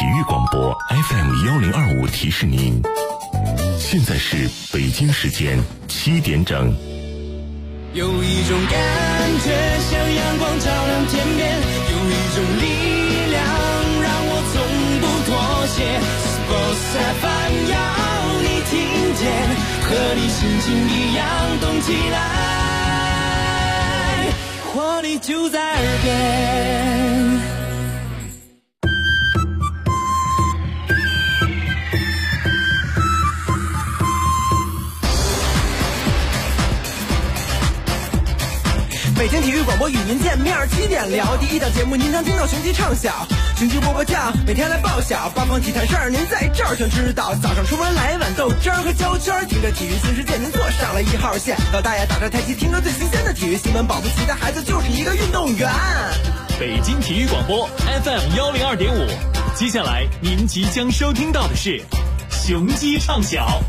体育广播 FM1025提示您，现在是北京时间7点整。 有一种感觉像阳光照亮天边，有一种力量让我从不妥协。Sports FM 要你听见，和你心情一样动起来，活力就在耳边。 北京体育广播与您见面，7点聊第一档节目，您常听到雄鸡唱晓，雄鸡波波酱，每天来报晓，八方体坛事儿您在这儿全知道。早上出门来碗豆汁儿和焦圈，听着体育新世界，您坐上了1号线。老大爷打着太极，听着最新鲜的体育新闻，保不齐的孩子就是一个运动员。 北京体育广播 FM102.5，接下来您即将收听到的是雄鸡唱晓。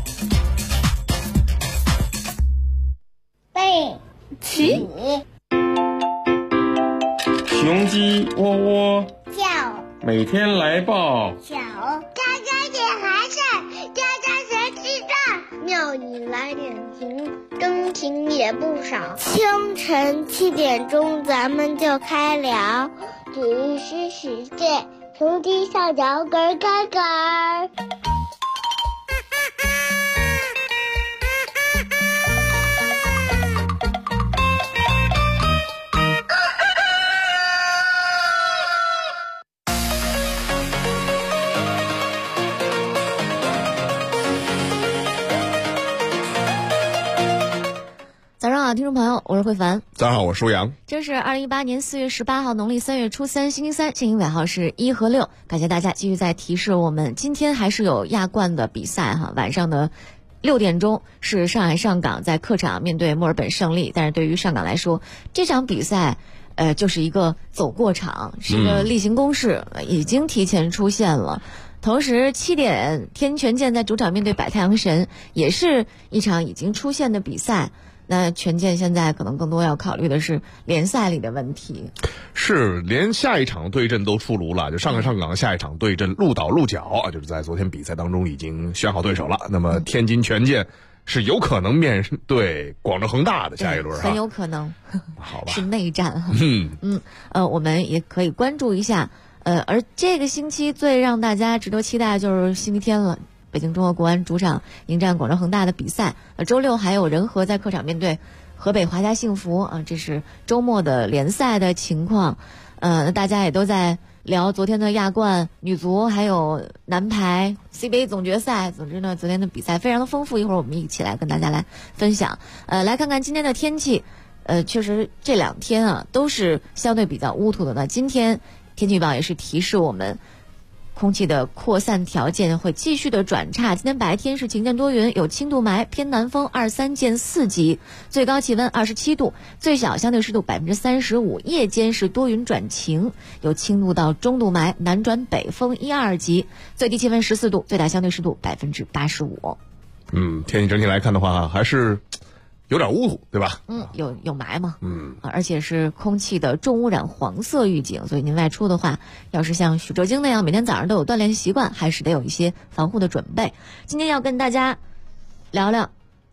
背起。 雄鸡窝窝叫， 每天来报小，家家点孩子，家家学吃饭，庙里来点情，真情也不少。清晨7点钟，咱们就开聊，体育新世界，雄鸡上脚咯咯咯。 早上好，听众朋友，我是慧凡。 早上好，我是舒阳。 这是2018年4月18号，农历3月初3，星期三，幸运尾号是1和6。感谢大家继续在提示我们，今天还是有亚冠的比赛哈。晚上的6点钟是上海上港在客场面对墨尔本胜利，但是对于上港来说，这场比赛就是一个走过场，是一个例行公事，已经提前出现了。同时7点天权健在主场面对百太阳神，也是一场已经出现的比赛。那权健现在可能更多要考虑的是联赛里的问题， 是连下一场对阵都出炉了，就上海上港下一场对阵鹿岛鹿角啊，就是在昨天比赛当中已经选好对手了。那么天津权健是有可能面对广州恒大的下一轮， 很有可能， 好吧， 是内战哈。我们也可以关注一下。而这个星期最让大家值得期待的就是星期天了。北京中赫国安主场迎战广州恒大的比赛，周六还有人和在客场面对河北华夏幸福啊，这是周末的联赛的情况。大家也都在聊昨天的亚冠、女足还有男排 CBA 总决赛。总之呢，昨天的比赛非常的丰富，一会儿我们一起来跟大家来分享。来看看今天的天气，确实这2天啊都是相对比较乌土的。那今天天气预报也是提示我们，空气的扩散条件会继续的转差。今天白天是晴间多云，有轻度霾，偏南风23见4级，最高气温27度，最小相对湿度35%。夜间是多云转晴，有轻度到中度霾，南转北风1-2级，最低气温14度，最大相对湿度85%。 天气整体来看的话，还是有点乌土，对吧？ 有霾嘛。而且是空气的重污染黄色预警，所以您外出的话，要是像许哲京那样每天早上都有锻炼习惯，还是得有一些防护的准备。今天要跟大家聊聊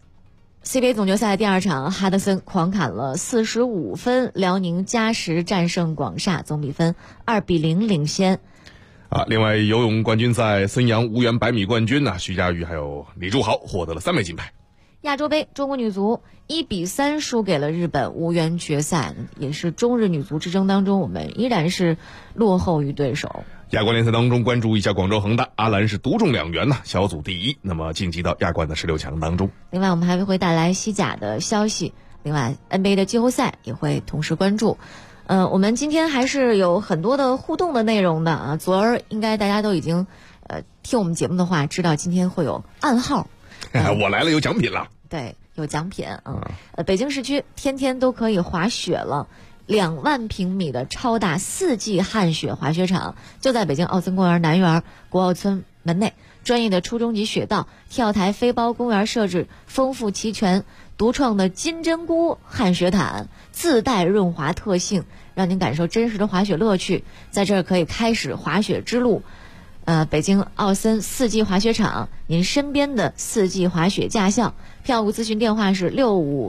CBA 总决赛第2场，哈德森狂砍了45分，辽宁加时战胜广厦，总比分2-0领先。 另外游泳冠军赛，孙杨无缘100米冠军徐嘉余还有李柱豪获得了3枚金牌。 亚洲杯，中国女足1-3输给了日本，无缘决赛，也是中日女足之争当中，我们依然是落后于对手。 亚冠联赛当中，关注一下广州恒大，阿兰是独中2元小组第1，那么晋级到亚冠的16强当中。 另外我们还会带来西甲的消息，另外 NBA 的季后赛也会同时关注。我们今天还是有很多的互动的内容的啊，昨儿应该大家都已经听我们节目的话，知道今天会有暗号。 我来了，有奖品了。 对，有奖品北京市区天天都可以滑雪了，2万平米的超大4季旱雪滑雪场就在北京奥森公园南园国奥村门内，专业的初中级雪道、跳台、飞包公园设置丰富齐全，独创的金针菇旱雪毯自带润滑特性，让您感受真实的滑雪乐趣。在这儿可以开始滑雪之路。 北京奥森4季滑雪场，您身边的4季滑雪驾校。票务咨询电话是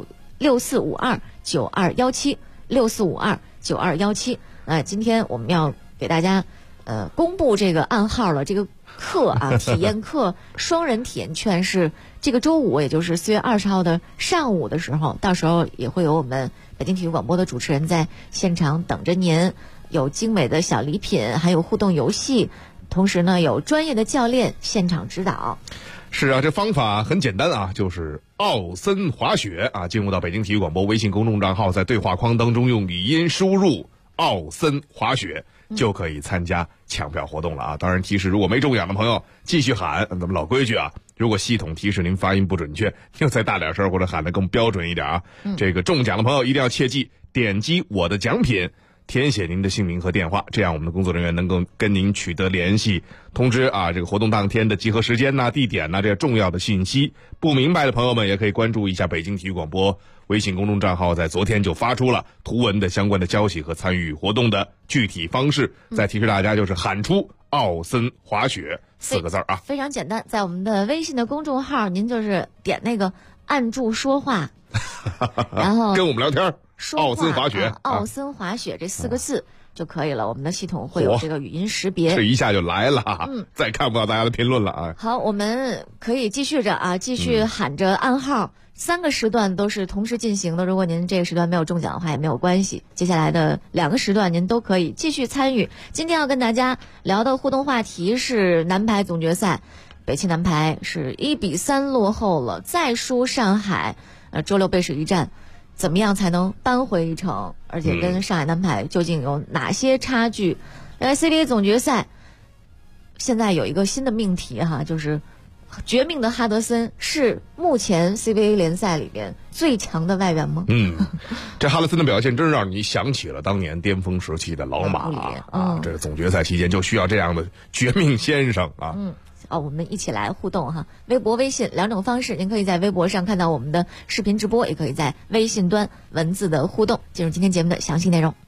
64529217，64529217。今天我们要给大家公布这个暗号了。这个课啊，体验课双人体验券是这个周五，也就是4月20号的上午的时候，到时候也会有我们北京体育广播的主持人在现场等着您，有精美的小礼品，还有互动游戏，同时呢有专业的教练现场指导。 是啊，这方法很简单啊，就是奥森滑雪啊，进入到北京体育广播微信公众账号，在对话框当中用语音输入奥森滑雪，就可以参加抢票活动了啊！当然提示，如果没中奖的朋友继续喊，咱们老规矩啊，如果系统提示您发音不准确，就再大点声或者喊得更标准一点啊。这个中奖的朋友一定要切记，点击我的奖品，填写您的姓名和电话，这样我们的工作人员能够跟您取得联系，通知啊这个活动当天的集合时间呐、地点呐、这些重要的信息。不明白的朋友们也可以关注一下北京体育广播微信公众账号，在昨天就发出了图文的相关的消息和参与活动的具体方式。再提示大家，就是喊出奥森滑雪4个字啊， 非常简单，在我们的微信的公众号，您就是点那个按住说话，然后跟我们聊天。 奥森滑雪， 奥森滑雪这4个字就可以了。我们的系统会有这个语音识别， 这一下就来了。再看不到大家的评论了啊。 好，我们可以继续着啊，继续喊着暗号。3个时段都是同时进行的，如果您这个时段没有中奖的话也没有关系，接下来的2个时段您都可以继续参与。今天要跟大家聊的互动话题是男排总决赛，北汽男排是1-3落后了，再输上海，周六背水一战，怎么样才能扳回一城？而且跟上海男排究竟有哪些差距？CBA 总决赛现在有一个新的命题哈，就是绝命的哈德森是目前 CBA 联赛里边最强的外援吗？ 这哈德森的表现真让你想起了当年巅峰时期的老马啊！这总决赛期间就需要这样的绝命先生啊！ 我们一起来互动哈，微博、微信2种方式，您可以在微博上看到我们的视频直播，也可以在微信端文字的互动。进入今天节目的详细内容，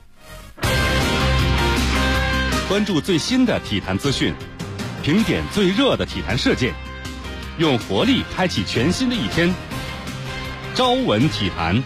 关注最新的体坛资讯，评点最热的体坛事件，用活力开启全新的一天。朝闻体坛。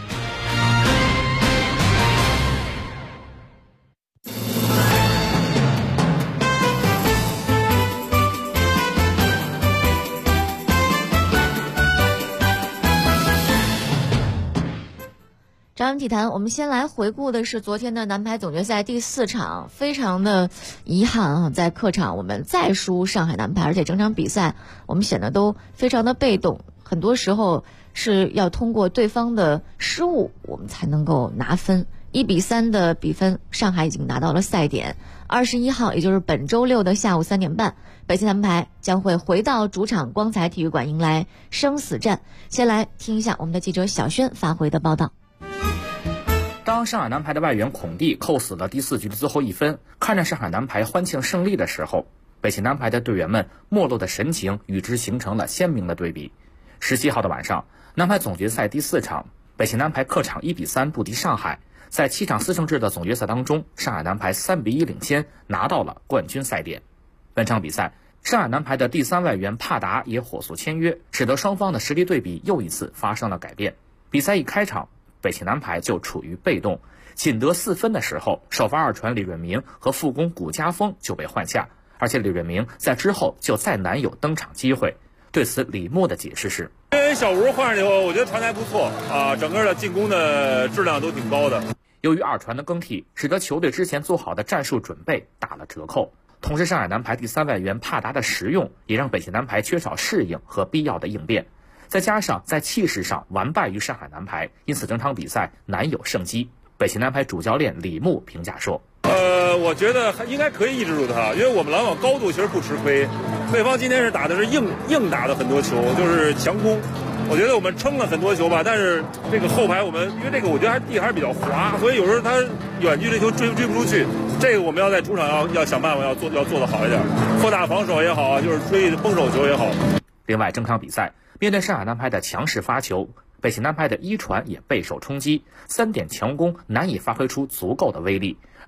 朝闻体坛，我们先来回顾的是昨天的男排总决赛第4场，非常的遗憾啊，在客场我们再输上海男排，而且整场比赛我们显得都非常的被动，很多时候是要通过对方的失误我们才能够拿分。1-3的比分，上海已经拿到了赛点。21号，也就是本周六的下午3点半，北京男排将会回到主场光彩体育馆迎来生死战。先来听一下我们的记者小轩发回的报道。 当上海男排的外援孔蒂扣死了第4局的最后1分，看着上海男排欢庆胜利的时候，北汽男排的队员们没落的神情与之形成了鲜明的对比。17号的晚上，男排总决赛第4场，北汽男排客场1-3不敌上海。在7场4胜制的总决赛当中，上海男排3-1领先，拿到了冠军赛点。本场比赛，上海男排的第3外援帕达也火速签约，使得双方的实力对比又一次发生了改变。比赛一开场，北汽男排就处于被动，仅得4分的时候，首发2传李润明和副攻谷家锋就被换下，而且李润明在之后就再难有登场机会。对此，李默的解释是： 因为小吴换上以后，我觉得传台不错啊，整个的进攻的质量都挺高的。 由于2传的更替，使得球队之前做好的战术准备打了折扣。同时，上海男排第3外援帕达的实用，也让北汽男排缺少适应和必要的应变。再加上在气势上完败于上海男排，因此整场比赛难有胜机。北汽男排主教练李牧评价说： 我觉得应该可以抑制住他，因为我们拦网高度其实不吃亏。对方今天是打的是硬打的很多球，就是强攻。我觉得我们撑了很多球吧，但是这个后排我们因为这个我觉得地还是比较滑，所以有时候他远距离球追不出去。这个我们要在主场要想办法要做得好一点，扩大防守也好啊，就是追崩手球也好。 另外，整场比赛面对上海男排的强势发球，北汽男排的1传也备受冲击，3点强攻难以发挥出足够的威力。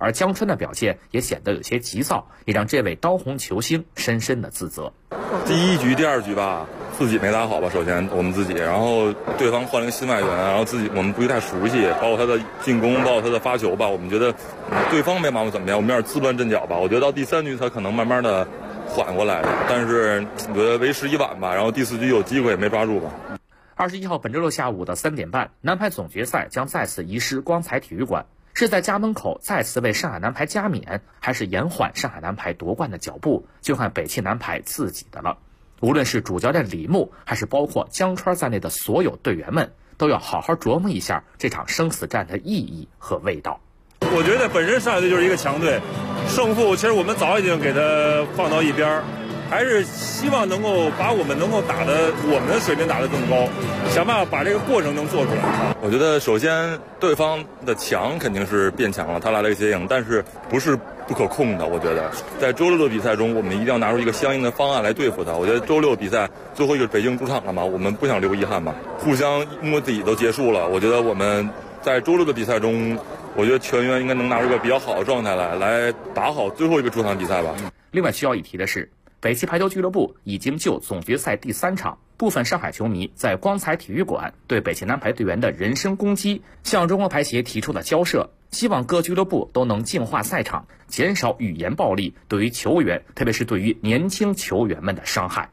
而江川的表现也显得有些急躁，也让这位当红球星深深的自责。 第一局、第二局吧，自己没打好吧，首先我们自己，然后对方换了个新外援，然后自己我们不太熟悉，包括他的进攻，包括他的发球吧，我们觉得对方没把我们怎么样，我们有点自乱阵脚吧。我觉得到第3局他可能慢慢的缓过来的，但是我觉得为时已晚吧，然后第4局有机会也没抓住吧。 21号本周六下午的3点半，男排总决赛将再次移师光彩体育馆。是在家门口再次为上海男排加冕，还是延缓上海男排夺冠的脚步，就看北汽男排自己的了。无论是主教练李牧，还是包括江川在内的所有队员们，都要好好琢磨一下这场生死战的意义和味道。 我觉得本身上海队就是一个强队，胜负其实我们早已经给他放到一边，还是希望能够把我们能够打的我们的水平打得更高，想办法把这个过程能做出来。我觉得首先对方的强肯定是变强了，他来了一个接应，但是不是不可控的。我觉得在周6的比赛中，我们一定要拿出一个相应的方案来对付他。我觉得周6比赛最后一个北京主场了嘛，我们不想留遗憾嘛，互相摸底都结束了。我觉得我们在周6的比赛中，我觉得全员应该能拿出一个比较好的状态来打好最后一个主场比赛吧。 另外需要一提的是，北汽排球俱乐部已经就总决赛第3场部分上海球迷在光彩体育馆对北汽男排队员的人身攻击向中国排协提出了交涉，希望各俱乐部都能净化赛场，减少语言暴力对于球员，特别是对于年轻球员们的伤害。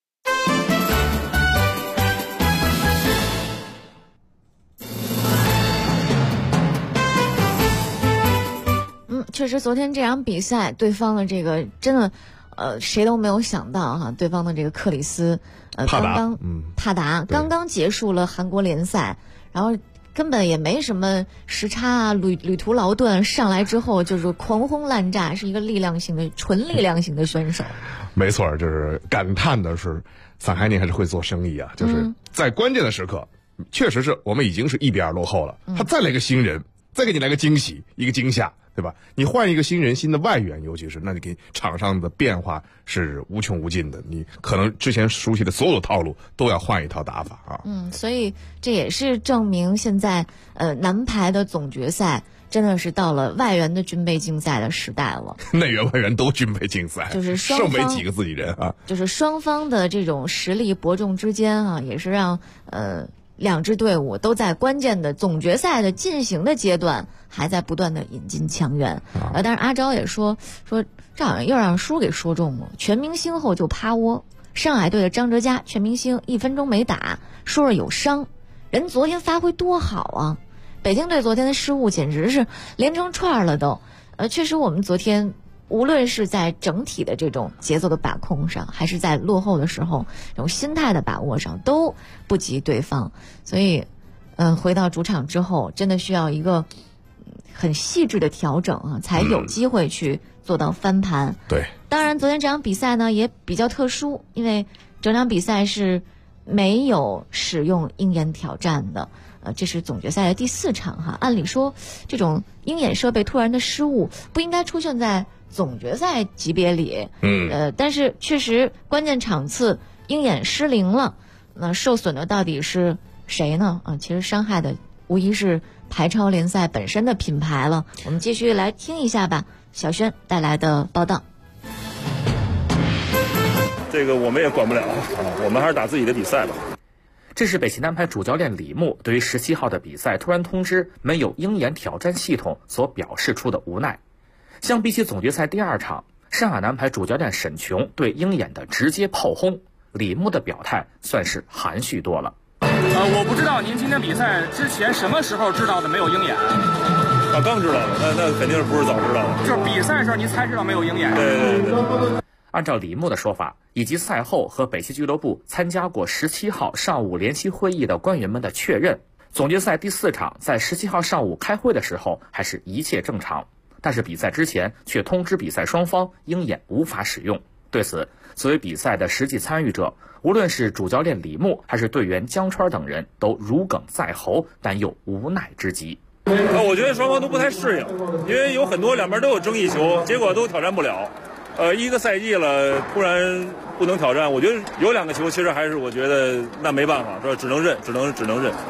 确实昨天这场比赛对方的这个真的谁都没有想到哈，对方的这个克里斯帕达刚刚结束了韩国联赛，然后根本也没什么时差啊，旅途劳顿，上来之后就是狂轰滥炸，是一个纯力量型的选手。 没错，就是感叹的是桑海宁还是会做生意啊，就是在关键的时刻，确实是我们已经是1比2落后了，他再来个新人，再给你来个惊喜，一个惊吓，对吧？你换一个新人、新的外援，尤其是那你给场上的变化是无穷无尽的，你可能之前熟悉的所有套路都要换一套打法啊。 所以这也是证明现在男排的总决赛真的是到了外援的军备竞赛的时代了。 内援外援都军备竞赛， 就是剩没几个自己人啊。 就是双方的这种实力伯仲之间啊，也是让两支队伍都在关键的总决赛的进行的阶段，还在不断的引进强援。但是阿昭也说这好像又让输给说中了，全明星后就趴窝。上海队的张哲嘉全明星1分钟没打，说是有伤，人昨天发挥多好啊！北京队昨天的失误简直是连成串了都。确实我们昨天无论是在整体的这种节奏的把控上，还是在落后的时候这种心态的把握上，都不及对方。所以回到主场之后，真的需要一个很细致的调整啊，才有机会去做到翻盘。 对， 当然昨天这场比赛呢也比较特殊，因为整场比赛是没有使用鹰眼挑战的。这是总决赛的第4场哈。按理说这种鹰眼设备突然的失误不应该出现在总决赛级别里，但是确实关键场次鹰眼失灵了，那受损的到底是谁呢？其实伤害的无疑是排超联赛本身的品牌了。我们继续来听一下吧，小轩带来的报道。 这个我们也管不了，我们还是打自己的比赛吧。 这是北汽男排主教练李牧对于17号的比赛突然通知没有鹰眼挑战系统所表示出的无奈。相比起总决赛第2场，上海男排主教练沈琼对鹰眼的直接炮轰，李牧的表态算是含蓄多了。 我不知道您今天比赛之前什么时候知道的没有鹰眼？ 刚知道的，那肯定不是早知道的。 就是比赛时候您才知道没有鹰眼。 对。 按照李牧的说法，以及赛后和北汽俱乐部参加过17号上午联席会议的官员们的确认，总决赛第4场在17号上午开会的时候还是一切正常，但是比赛之前却通知比赛双方鹰眼无法使用。对此，作为比赛的实际参与者，无论是主教练李牧还是队员江川等人都如鲠在喉，但又无奈之极。 我觉得双方都不太适应，因为有很多两边都有争议球，结果都挑战不了。一个赛季了，突然不能挑战，我觉得有2个球，其实还是我觉得那没办法，是吧？只能认啊。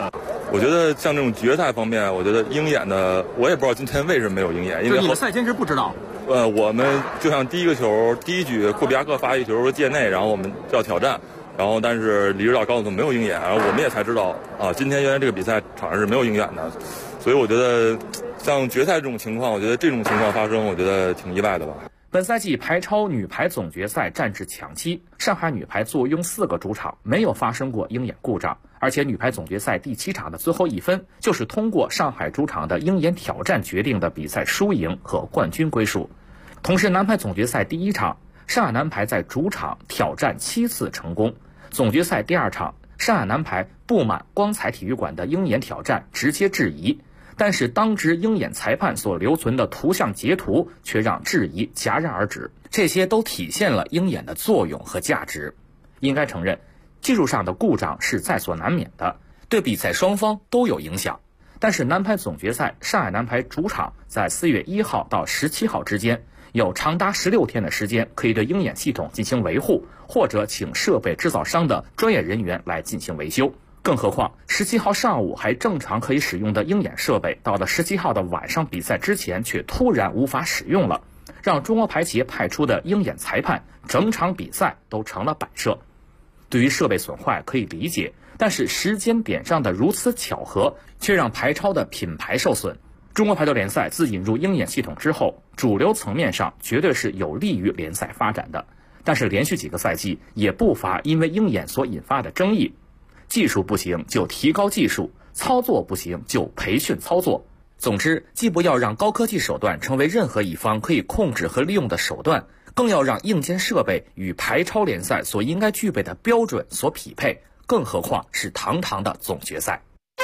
我觉得像这种决赛方面，我觉得鹰眼的我也不知道今天为什么没有鹰眼，因为你们赛前是不知道。 我们就像第一个球第一局库比亚克发一球说界内，然后我们就要挑战，然后但是李指导告诉我们没有鹰眼，然后我们也才知道啊，今天原来这个比赛场上是没有鹰眼的，所以我觉得像决赛这种情况，我觉得这种情况发生，我觉得挺意外的吧。 本赛季排超女排总决赛战至抢七，上海女排坐拥4个主场，没有发生过鹰眼故障，而且女排总决赛第7场的最后1分就是通过上海主场的鹰眼挑战决定的比赛输赢和冠军归属。同时，男排总决赛第1场，上海男排在主场挑战7次成功，总决赛第2场，上海男排不满光彩体育馆的鹰眼挑战直接质疑。但是当值鹰眼裁判所留存的图像截图却让质疑戛然而止，这些都体现了鹰眼的作用和价值。应该承认，技术上的故障是在所难免的，对比赛双方都有影响。但是男排总决赛，上海男排主场在4月1号到17号之间，有长达16天的时间可以对鹰眼系统进行维护，或者请设备制造商的专业人员来进行维修。更何况17号上午还正常可以使用的鹰眼设备，到了17号的晚上比赛之前却突然无法使用了，让中国排协派出的鹰眼裁判整场比赛都成了摆设。对于设备损坏可以理解，但是时间点上的如此巧合，却让排超的品牌受损。中国排球联赛自引入鹰眼系统之后，主流层面上绝对是有利于联赛发展的，但是连续几个赛季也不乏因为鹰眼所引发的争议。技术不行就提高技术，操作不行就培训操作。总之，既不要让高科技手段成为任何一方可以控制和利用的手段，更要让硬件设备与排超联赛所应该具备的标准所匹配，更何况是堂堂的总决赛。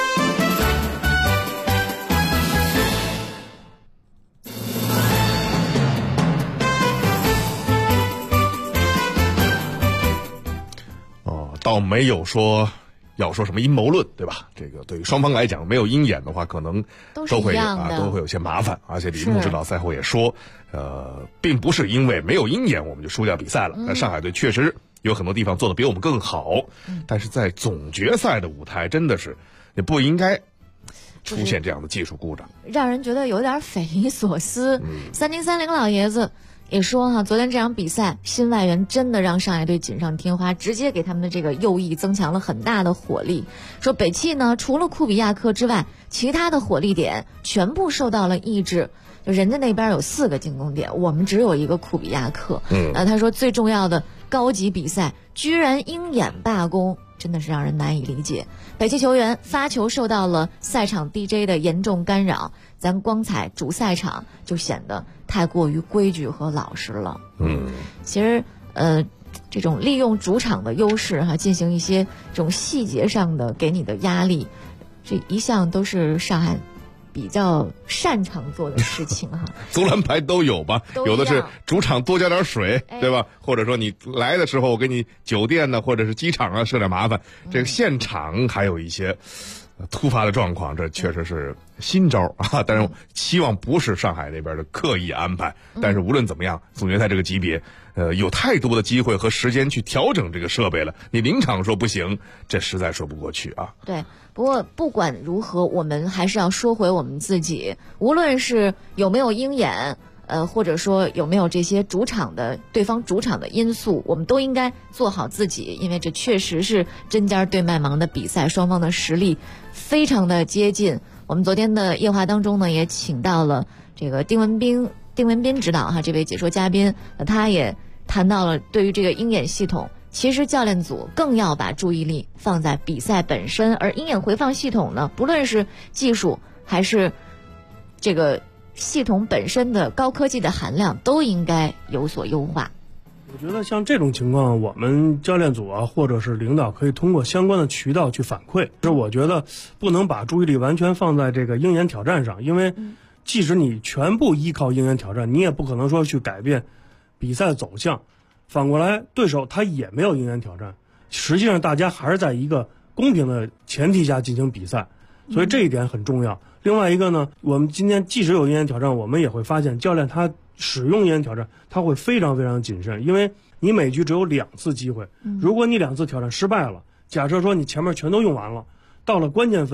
倒没有说要说什么阴谋论，对吧？这个对于双方来讲，没有鹰眼的话，可能都会有些麻烦。而且李木指导赛后也说，并不是因为没有鹰眼我们就输掉比赛了。那上海队确实有很多地方做得比我们更好，但是在总决赛的舞台，真的是也不应该出现这样的技术故障， 让人觉得有点匪夷所思。3030老爷子也说昨天这场比赛新外援真的让上海队锦上添花，直接给他们的这个右翼增强了很大的火力。说北汽呢，除了库比亚克之外，其他的火力点全部受到了抑制。就人家那边有4个进攻点，我们只有1个库比亚克。他说最重要的高级比赛居然鹰眼罢工，真的是让人难以理解。北汽球员发球受到了赛场 DJ 的严重干扰，咱光彩主赛场就显得太过于规矩和老实了。其实这种利用主场的优势进行一些这种细节上的给你的压力，这一向都是上海比较擅长做的事情足篮排都有吧，有的是主场多加点水，对吧？或者说你来的时候我给你酒店呢，或者是机场设点麻烦。这个现场还有一些突发的状况，这确实是新招但是希望不是上海那边的刻意安排。但是无论怎么样，总决赛这个级别有太多的机会和时间去调整这个设备了，你临场说不行，这实在说不过去啊。 对，不过不管如何，我们还是要说回我们自己，无论是有没有鹰眼或者说有没有这些对方主场的因素，我们都应该做好自己，因为这确实是针尖对麦芒的比赛，双方的实力非常的接近。我们昨天的夜话当中呢，也请到了这个丁文彬指导这位解说嘉宾，他也谈到了对于这个鹰眼系统，其实教练组更要把注意力放在比赛本身，而鹰眼回放系统呢，不论是技术还是这个系统本身的高科技的含量，都应该有所优化。 我觉得像这种情况，我们教练组或者是领导可以通过相关的渠道去反馈。就是我觉得不能把注意力完全放在这个鹰眼挑战上，因为即使你全部依靠鹰眼挑战，你也不可能说去改变比赛的走向。反过来，对手他也没有鹰眼挑战，实际上大家还是在一个公平的前提下进行比赛，所以这一点很重要。另外一个呢，我们今天即使有鹰眼挑战，我们也会发现教练他使用鹰眼挑战他会非常非常谨慎，因为你每局只有2次机会，如果你2次挑战失败了，假设说你前面全都用完了，到了关键分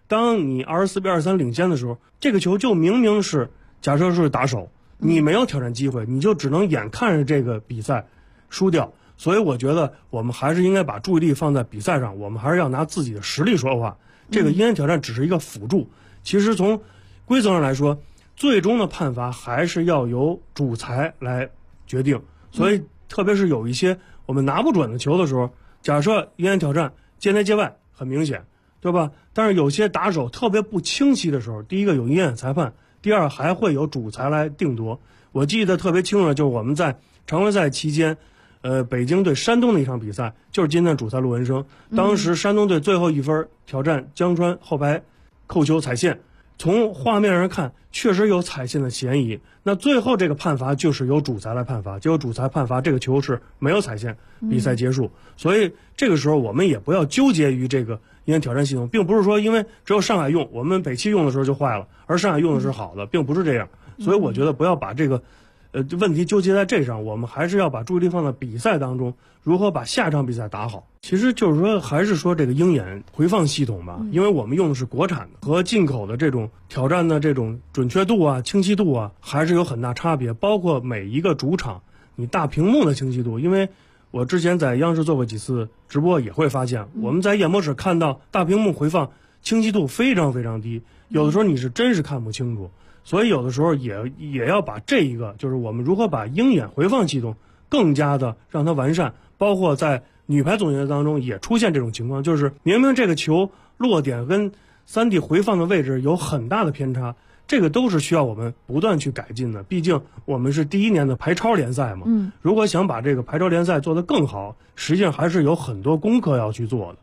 当你24比23领先的时候，这个球就明明是假设是打手，你没有挑战机会，你就只能眼看着这个比赛输掉。所以我觉得我们还是应该把注意力放在比赛上，我们还是要拿自己的实力说话。这个鹰眼挑战只是一个辅助，其实从规则上来说，最终的判罚还是要由主裁来决定。所以特别是有一些我们拿不准的球的时候，假设鹰眼挑战界内界外很明显，对吧？但是有些打手特别不清晰的时候，第一个有鹰眼裁判，第二还会有主裁来定夺。我记得特别清楚的就是我们在常规赛期间北京对山东的一场比赛，就是今天的主裁陆文生，当时山东队最后一分挑战江川后排扣球踩线，从画面上看确实有踩线的嫌疑，那最后这个判罚就是由主裁来判罚，结果主裁判罚这个球是没有踩线，比赛结束。所以这个时候我们也不要纠结于这个鹰眼挑战系统，并不是说因为只有上海用，我们北汽用的时候就坏了，而上海用的是好的，并不是这样。所以我觉得不要把这个问题纠结在这上，我们还是要把注意力放在比赛当中，如何把下场比赛打好。其实就是说，还是说这个鹰眼回放系统吧，因为我们用的是国产的，和进口的这种挑战的这种准确度啊、清晰度啊，还是有很大差别。包括每一个主场你大屏幕的清晰度，因为我之前在央视做过几次直播，也会发现我们在演播室看到大屏幕回放清晰度非常非常低，有的时候你是真是看不清楚。所以有的时候也要把这一个，就是我们如何把鹰眼回放系统更加的让它完善，包括在女排总决赛当中也出现这种情况，就是明明这个球落点跟3D 回放的位置有很大的偏差，这个都是需要我们不断去改进的。毕竟我们是第1年的排超联赛嘛，如果想把这个排超联赛做得更好，实际上还是有很多功课要去做的。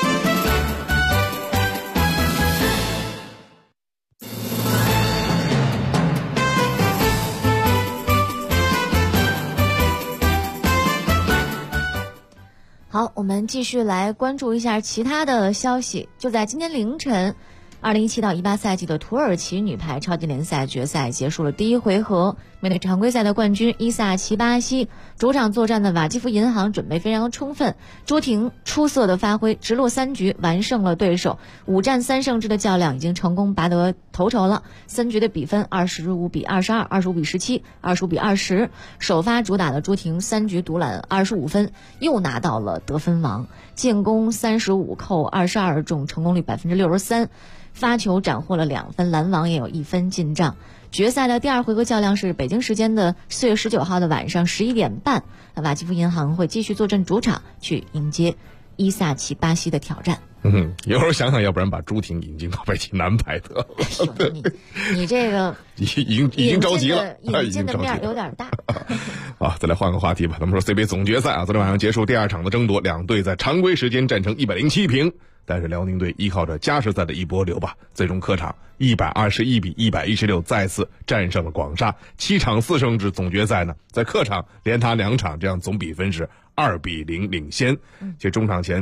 好，我们继续来关注一下其他的消息。就在今天凌晨，2017到18赛季的土耳其女排超级联赛决赛结束了第1回合，面对常规赛的冠军伊萨奇巴西，主场作战的瓦基弗银行准备非常充分，朱婷出色的发挥，直落3局完胜了对手，5战3胜制的较量已经成功拔得头筹了。3局的比分25比22、25比17、25比20。首发主打的朱婷3局独揽25分，又拿到了得分王，进攻35扣22中，成功率63%。发球斩获了2分，拦网也有1分进账。决赛的第2回合较量是北京时间的4月19号的晚上11点半，瓦基弗银行会继续坐镇主场去迎接伊萨奇巴西的挑战。 有时候想想，要不然把朱婷引进到北京男排得了。 你这个已经着急了， 引进的面有点大。 啊，再来换个话题吧。咱们说 CBA 总决赛啊，昨天晚上结束第2场的争夺，两队在常规时间战成107平。但是辽宁队依靠着加时赛的一波流吧，最终客场121比116再次战胜了广厦，7场4胜制总决赛呢，在客场连打2场，这样总比分是2比0领先。其实中场前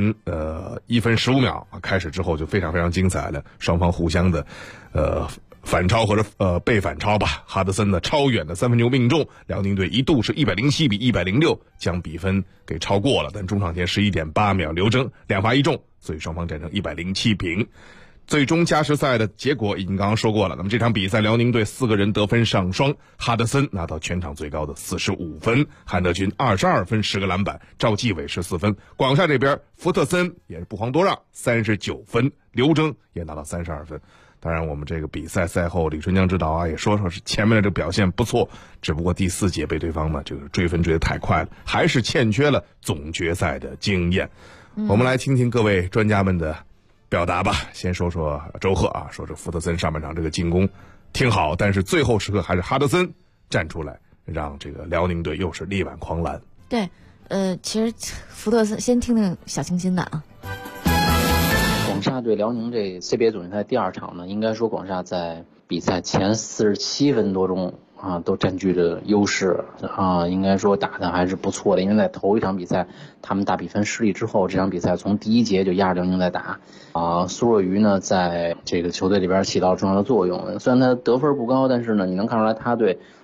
1分15秒开始之后就非常非常精彩了，双方互相的反超或者被反超吧。哈德森的超远的3分球命中，辽宁队一度是107比106将比分给超过了，但中场前11.8秒刘铮2罚1中，所以双方战成107平。最终加时赛的结果已经刚刚说过了。那么这场比赛辽宁队4个人得分上双，哈德森拿到全场最高的45分，韩德君22分10个篮板，赵继伟14分。广厦这边福特森也是不遑多让39分，刘铮也拿到32分。当然我们这个比赛赛后李春江指导啊也说是前面的这个表现不错，只不过第4节被对方呢这个追分追得太快了，还是欠缺了总决赛的经验。我们来听听各位专家们的表达吧。先说说周赫啊，说是福特森上半场这个进攻挺好，但是最后时刻还是哈德森站出来，让这个辽宁队又是力挽狂澜。 对，其实福特森先听听小清新的啊。 广厦对辽宁这 CBA 总决赛第2场呢，应该说广厦在比赛前47分多钟啊都占据着优势啊，应该说打的还是不错的。因为在头一场比赛他们大比分失利之后，这场比赛从第1节就压着辽宁在打啊。苏若愚呢在这个球队里边起到重要的作用，虽然他得分不高，但是呢你能看出来他对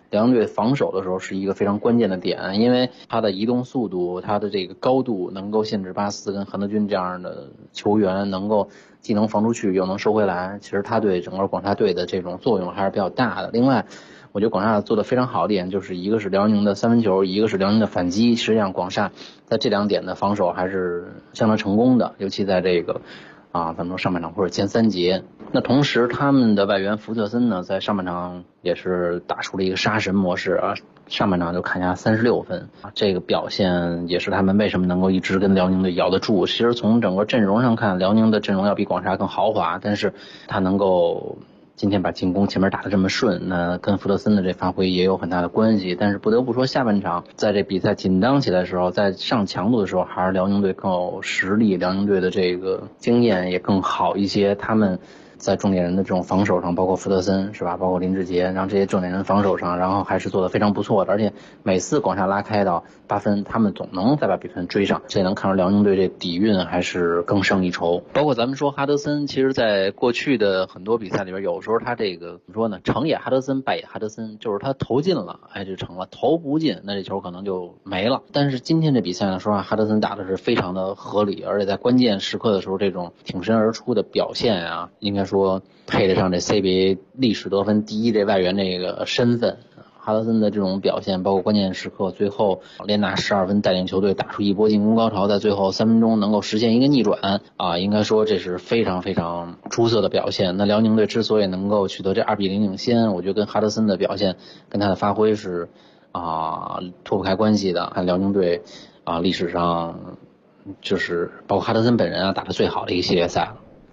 辽宁队防守的时候是一个非常关键的点，因为他的移动速度，他的这个高度能够限制巴斯跟韩德君这样的球员能够既能防出去又能收回来，其实他对整个广厦队的这种作用还是比较大的。另外我觉得广厦做的非常好的点就是一个是辽宁的三分球，一个是辽宁的反击，实际上广厦在这2点的防守还是相当成功的，尤其在这个咱们说上半场或者前3节。那同时他们的外援福特森呢，在上半场也是打出了一个杀神模式啊，上半场就砍下36分啊，这个表现也是他们为什么能够一直跟辽宁队咬得住。其实从整个阵容上看，辽宁的阵容要比广厦更豪华，但是他能够今天把进攻前面打得这么顺，那跟福特森的这发挥也有很大的关系。但是不得不说，下半场在这比赛紧张起来的时候，在上强度的时候，还是辽宁队更有实力，辽宁队的这个经验也更好一些。他们在重点人的这种防守上，包括福特森是吧，包括林志杰，让这些重点人防守上，然后还是做得非常不错的。而且每次广厦拉开到8分，他们总能再把比分追上，这能看出辽宁队这底蕴还是更胜一筹。包括咱们说哈德森，其实在过去的很多比赛里边，有时候他这个怎么说呢，成也哈德森，败也哈德森，就是他投进了就成了，投不进那这球可能就没了。但是今天这比赛呢，说实话哈德森打的是非常的合理，而且在关键时刻的时候这种挺身而出的表现啊，应该说配得上这 CBA 历史得分第1这外援这个身份。哈德森的这种表现，包括关键时刻最后连拿12分带领球队打出一波进攻高潮，在最后3分钟能够实现一个逆转啊，应该说这是非常非常出色的表现。那辽宁队之所以能够取得这2-0领先，我觉得跟哈德森的表现跟他的发挥是脱不开关系的。看辽宁队历史上就是包括哈德森本人打得最好的一个系列赛了。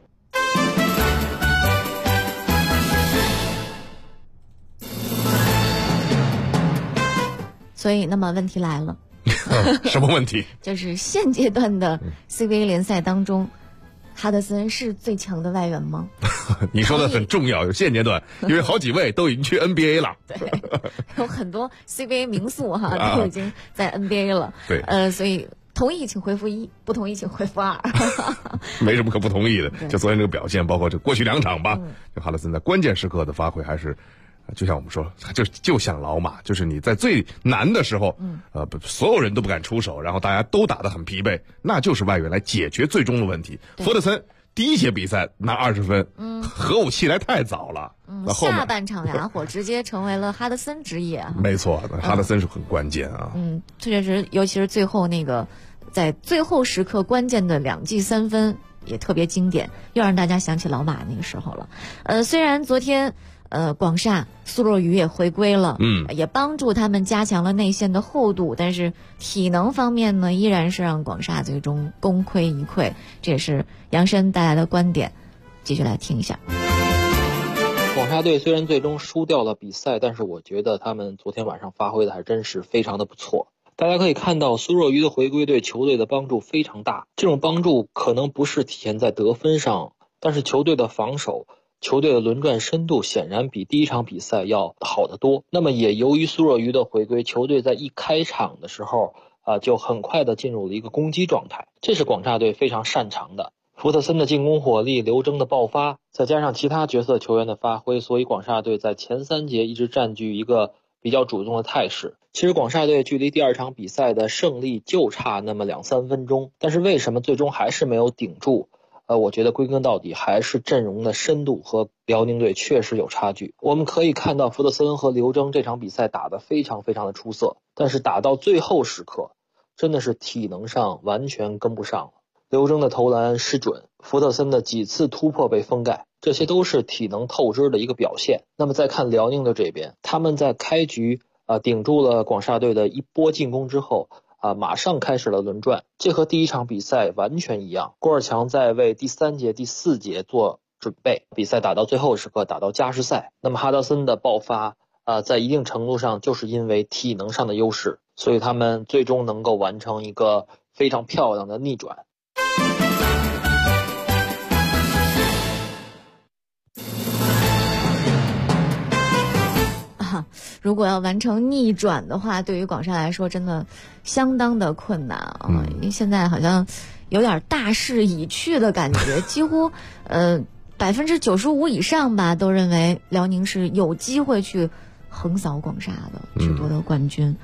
所以那么问题来了什么问题？ 就是现阶段的 CBA 联赛当中，哈德森是最强的外援吗？ 你说的很重要，现阶段，因为好几位都已经去 NBA 了。 对，有很多 CBA 名宿都已经在 NBA 了。 对， 所以同意请回复1，不同意请回复2。 没什么可不同意的，就昨天这个表现，包括这过去2场吧，就哈德森在关键时刻的发挥还是。就像我们说，就像老马，就是你在最难的时候，所有人都不敢出手，然后大家都打得很疲惫，那就是外援来解决最终的问题。福特森第1节比赛拿20分，核武器来太早了。 下半场哑火直接成为了哈德森之夜。 没错，哈德森是很关键啊。 确实，尤其是最后那个在最后时刻关键的2记3分也特别经典，又让大家想起老马那个时候了。虽然昨天。广厦苏若愚也回归了，也帮助他们加强了内线的厚度，但是体能方面呢，依然是让广厦最终功亏一篑。这也是杨申带来的观点，继续来听一下。 广厦队虽然最终输掉了比赛，但是我觉得他们昨天晚上发挥的还真是非常的不错。大家可以看到苏若愚的回归对球队的帮助非常大，这种帮助可能不是体现在得分上，但是球队的防守球队的轮转深度显然比第1场比赛要好得多。那么也由于苏若愚的回归，球队在一开场的时候就很快的进入了一个攻击状态，这是广厦队非常擅长的。福特森的进攻火力，刘铮的爆发，再加上其他角色球员的发挥，所以广厦队在前3节一直占据一个比较主动的态势。其实广厦队距离第2场比赛的胜利就差那么2-3分钟，但是为什么最终还是没有顶住？我觉得归根到底还是阵容的深度和辽宁队确实有差距。我们可以看到福特森和刘铮这场比赛打得非常非常的出色，但是打到最后时刻真的是体能上完全跟不上了。刘铮的投篮失准，福特森的几次突破被封盖，这些都是体能透支的一个表现。那么再看辽宁队这边，他们在开局顶住了广厦队的一波进攻之后马上开始了轮转，这和第1场比赛完全一样。郭尔强在为第3节、第4节做准备，比赛打到最后时刻，打到加时赛。那么哈德森的爆发在一定程度上就是因为体能上的优势，所以他们最终能够完成一个非常漂亮的逆转。 如果要完成逆转的话，对于广厦来说真的相当的困难啊！因为现在好像有点大势已去的感觉，几乎95%以上吧，都认为辽宁是有机会去横扫广厦的，去夺得冠军。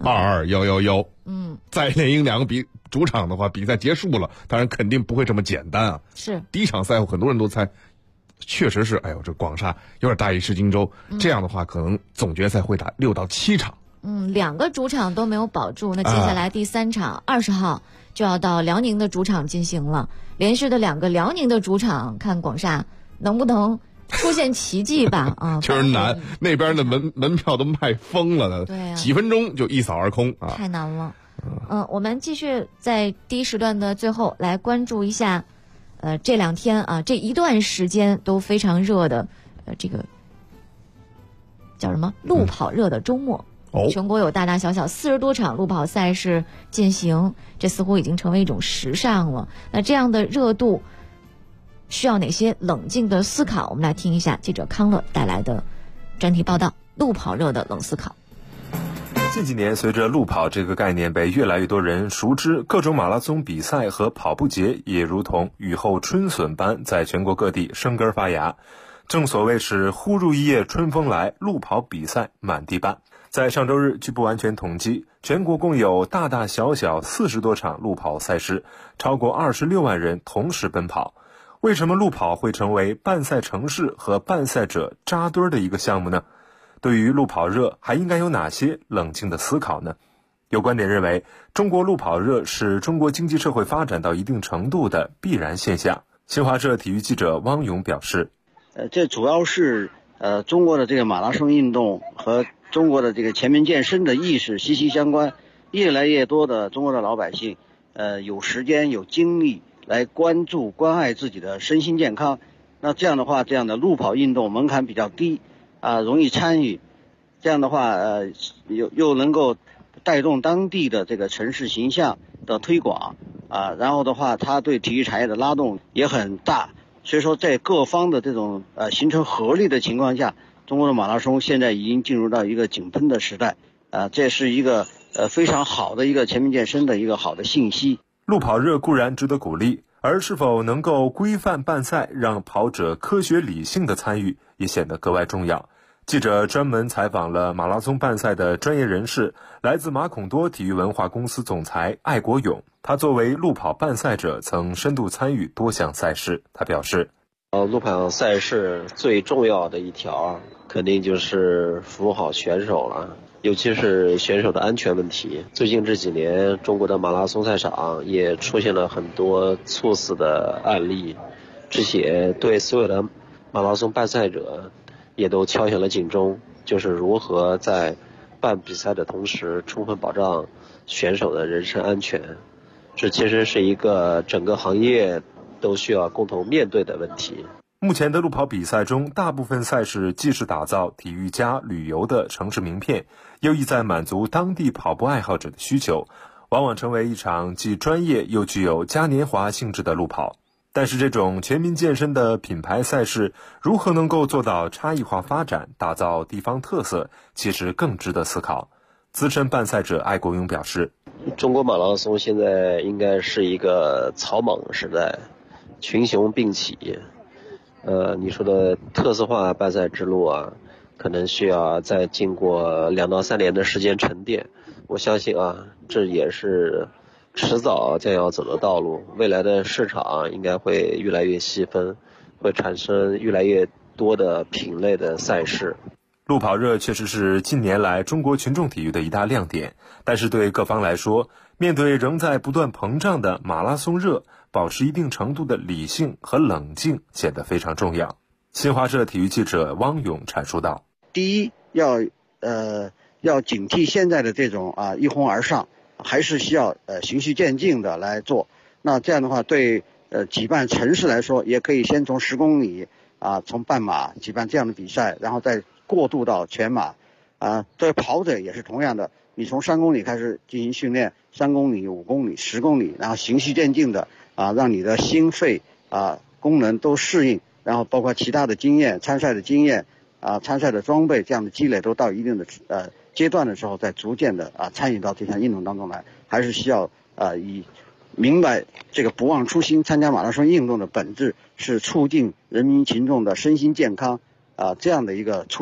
22-111，再连赢2个主场的话，比赛结束了，当然肯定不会这么简单啊。 是第一场赛后，很多人都猜，确实是，哎呦，这广厦有点大意失荆州。这样的话，可能总决赛会打6到7场。 2个主场都没有保住，那接下来第3场20号就要到辽宁的主场进行了，连续的2个辽宁的主场，看广厦能不能出现奇迹吧？啊， 确实难，那边的门票都卖疯了的， 对啊， 几分钟就一扫而空啊， 太难了。我们继续在第一时段的最后来关注一下，这2天啊，这一段时间都非常热的，这个叫什么路跑热的周末。全国有大大小小40多场路跑赛事进行，这似乎已经成为一种时尚了。那这样的热度需要哪些冷静的思考？我们来听一下记者康乐带来的专题报道：路跑热的冷思考。 近几年，随着路跑这个概念被越来越多人熟知，各种马拉松比赛和跑步节也如同雨后春笋般在全国各地生根发芽。正所谓是忽如一夜春风来，路跑比赛满地办。在上周日，据不完全统计，全国共有大大小小40多场路跑赛事，超过26万人同时奔跑。为什么路跑会成为办赛城市和办赛者扎堆的一个项目呢？对于路跑热，还应该有哪些冷静的思考呢？有观点认为，中国路跑热是中国经济社会发展到一定程度的必然现象。新华社体育记者汪勇表示， 这主要是中国的这个马拉松运动和中国的这个全民健身的意识息息相关，越来越多的中国的老百姓有时间有精力来关注关爱自己的身心健康。那这样的话，这样的路跑运动门槛比较低容易参与，这样的话又能够带动当地的这个城市形象的推广然后的话它对体育产业的拉动也很大。所以说在各方的这种形成合力的情况下，中国的马拉松现在已经进入到一个井喷的时代这是一个非常好的一个全民健身的一个好的信息。 路跑热固然值得鼓励，而是否能够规范办赛，让跑者科学理性的参与，也显得格外重要。记者专门采访了马拉松办赛的专业人士，来自马孔多体育文化公司总裁艾国勇。他作为路跑办赛者，曾深度参与多项赛事。他表示， 路跑赛事最重要的一条，肯定就是服务好选手了，尤其是选手的安全问题。最近这几年，中国的马拉松赛场也出现了很多猝死的案例，这些对所有的马拉松办赛者也都敲响了警钟，就是如何在办比赛的同时充分保障选手的人身安全。这其实是一个整个行业都需要共同面对的问题。 目前的路跑比赛中，大部分赛事既是打造体育加旅游的城市名片，又意在满足当地跑步爱好者的需求，往往成为一场既专业又具有嘉年华性质的路跑。但是这种全民健身的品牌赛事如何能够做到差异化发展，打造地方特色，其实更值得思考。资深办赛者艾国勇表示， 中国马拉松现在应该是一个草莽时代，群雄并起。你说的特色化办赛之路可能需要再经过2到3年的时间沉淀。我相信这也是迟早将要走的道路。未来的市场应该会越来越细分，会产生越来越多的品类的赛事。 路跑热确实是近年来中国群众体育的一大亮点，但是对各方来说，面对仍在不断膨胀的马拉松热，保持一定程度的理性和冷静显得非常重要。新华社体育记者汪勇阐述道： 第一，要警惕现在的这种一哄而上，还是需要循序渐进的来做。那这样的话，对举办城市来说，也可以先从10公里从半马举办这样的比赛，然后再过渡到全马对跑者也是同样的，你从3公里开始进行训练，3公里、5公里、10公里，然后循序渐进的让你的心肺功能都适应，然后包括其他的经验、参赛的经验参赛的装备这样的积累都到一定的阶段的时候，再逐渐的参与到这项运动当中来，还是需要以明白这个不忘初心，参加马拉松运动的本质是促进人民群众的身心健康这样的一个初衷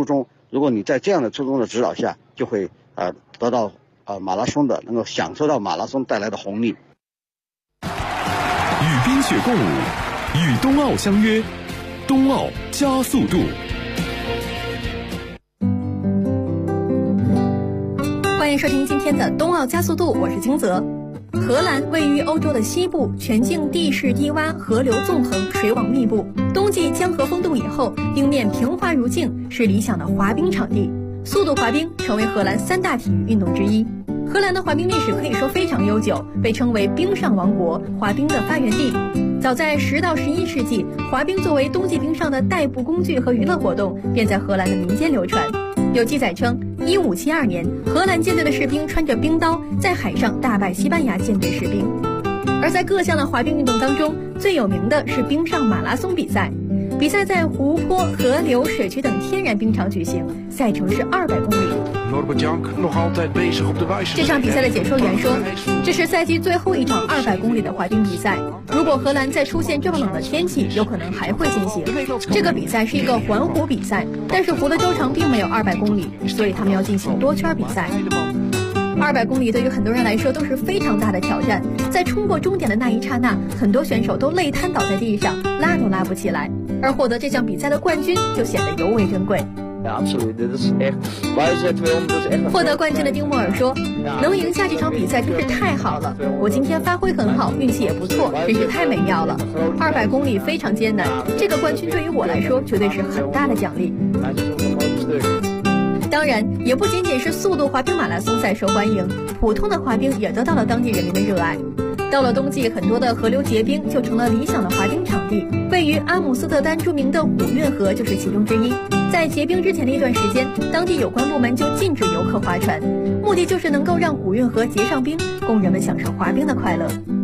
如果你在这样的初衷的指导下，就会得到马拉松的能够享受到马拉松带来的红利。 与冰雪共舞，与冬奥相约，冬奥加速度。 欢迎收听今天的冬奥加速度，我是金泽。荷兰位于欧洲的西部，全境地势低洼，河流纵横，水网密布。冬季江河封冻以后，冰面平滑如镜，是理想的滑冰场地。速度滑冰成为荷兰3大体育运动之一。荷兰的滑冰历史可以说非常悠久，被称为冰上王国，滑冰的发源地。早在10到11世纪，滑冰作为冬季冰上的代步工具和娱乐活动，便在荷兰的民间流传。有记载称，1572年，荷兰舰队的士兵穿着冰刀在海上大败西班牙舰队士兵。而在各项的滑冰运动当中，最有名的是冰上马拉松比赛。比赛在湖泊、河流、水渠等天然冰场举行，赛程是200公里。这场比赛的解说员说，这是赛季最后一场200公里的滑冰比赛。如果荷兰再出现这么冷的天气，有可能还会进行。这个比赛是一个环湖比赛，但是湖的周长并没有200公里，所以他们要进行多圈比赛。200公里对于很多人来说都是非常大的挑战，在冲过终点的那一刹那，很多选手都累瘫倒在地上，拉都拉不起来。而获得这项比赛的冠军就显得尤为珍贵。获得冠军的丁莫尔说，能赢下这场比赛真是太好了，我今天发挥很好，运气也不错，真是太美妙了。200公里非常艰难，这个冠军对于我来说绝对是很大的奖励。当然，也不仅仅是速度滑冰马拉松赛受欢迎，普通的滑冰也得到了当地人民的热爱。到了冬季，很多的河流结冰就成了理想的滑冰场地。位于阿姆斯特丹著名的古运河就是其中之一。在结冰之前的一段时间，当地有关部门就禁止游客划船，目的就是能够让古运河结上冰，供人们享受滑冰的快乐。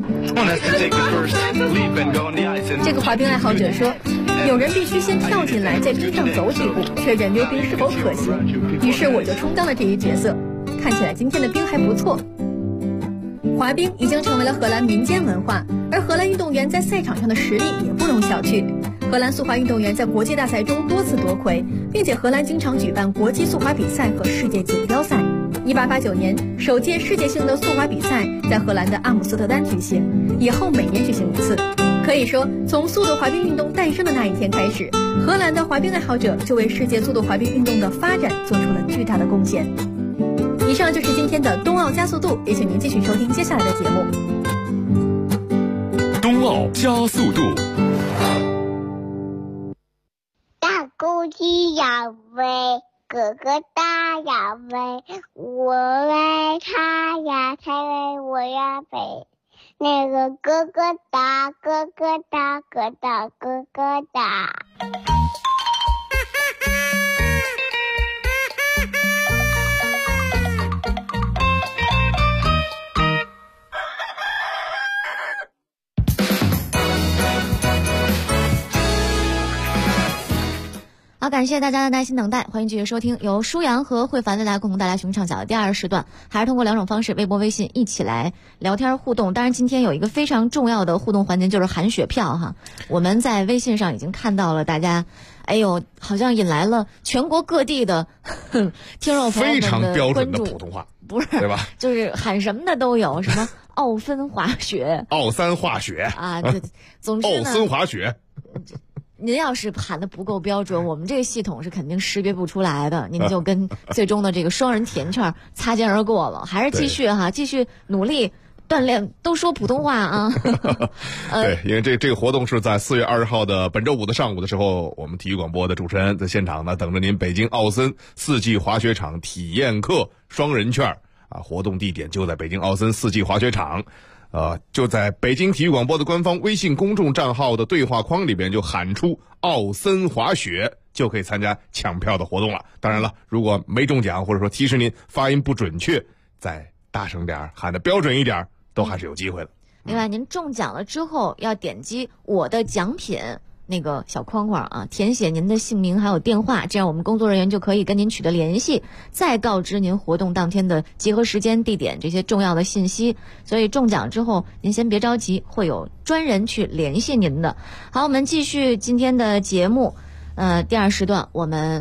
这个滑冰爱好者说，有人必须先跳进来，在冰上走几步，确认溜冰是否可行。于是我就充当了这一角色。看起来今天的冰还不错。滑冰已经成为了荷兰民间文化，而荷兰运动员在赛场上的实力也不容小觑。荷兰速滑运动员在国际大赛中多次夺魁，并且荷兰经常举办国际速滑比赛和世界锦标赛。1889年，首届世界性的速滑比赛在荷兰的阿姆斯特丹举行，以后每年举行一次。可以说，从速度滑冰运动诞生的那一天开始，荷兰的滑冰爱好者就为世界速度滑冰运动的发展做出了巨大的贡献。以上就是今天的冬奥加速度，也请您继续收听接下来的节目。 冬奥加速度。 大公鸡要飞，哥哥大要飞，我为他呀才为我呀飞。那个哥哥大，哥哥大，哥大，哥哥大。 好，感谢大家的耐心等待，欢迎继续收听由舒阳和慧凡为大家共同带来熊唱小的第2时段，还是通过2种方式，微博、微信一起来聊天互动。当然，今天有一个非常重要的互动环节，就是含雪票哈。我们在微信上已经看到了大家，哎呦，好像引来了全国各地的听众朋友们的关注，非常标准的普通话， 不是对吧？ 就是喊什么的都有，什么奥森滑雪、 奥森滑雪啊，对，总之呢， 奥森滑雪。 您要是喊的不够标准，我们这个系统是肯定识别不出来的，您就跟最终的这个双人甜圈擦肩而过了。还是继续哈，继续努力锻炼，都说普通话啊。 对，因为这个活动是在4月20号的本周五的上午的时候，我们体育广播的主持人在现场呢，等着您北京奥森4季滑雪场体验课双人券啊，活动地点就在北京奥森4季滑雪场。就在北京体育广播的官方微信公众账号的对话框里边就喊出奥森滑雪，就可以参加抢票的活动了。当然了，如果没中奖或者说提示您发音不准确，再大声点喊得标准一点，都还是有机会的。 另外，您中奖了之后要点击我的奖品那个小框框啊，填写您的姓名还有电话，这样我们工作人员就可以跟您取得联系，再告知您活动当天的集合时间、地点这些重要的信息。所以中奖之后您先别着急，会有专人去联系您的。好，我们继续今天的节目。第2时段我们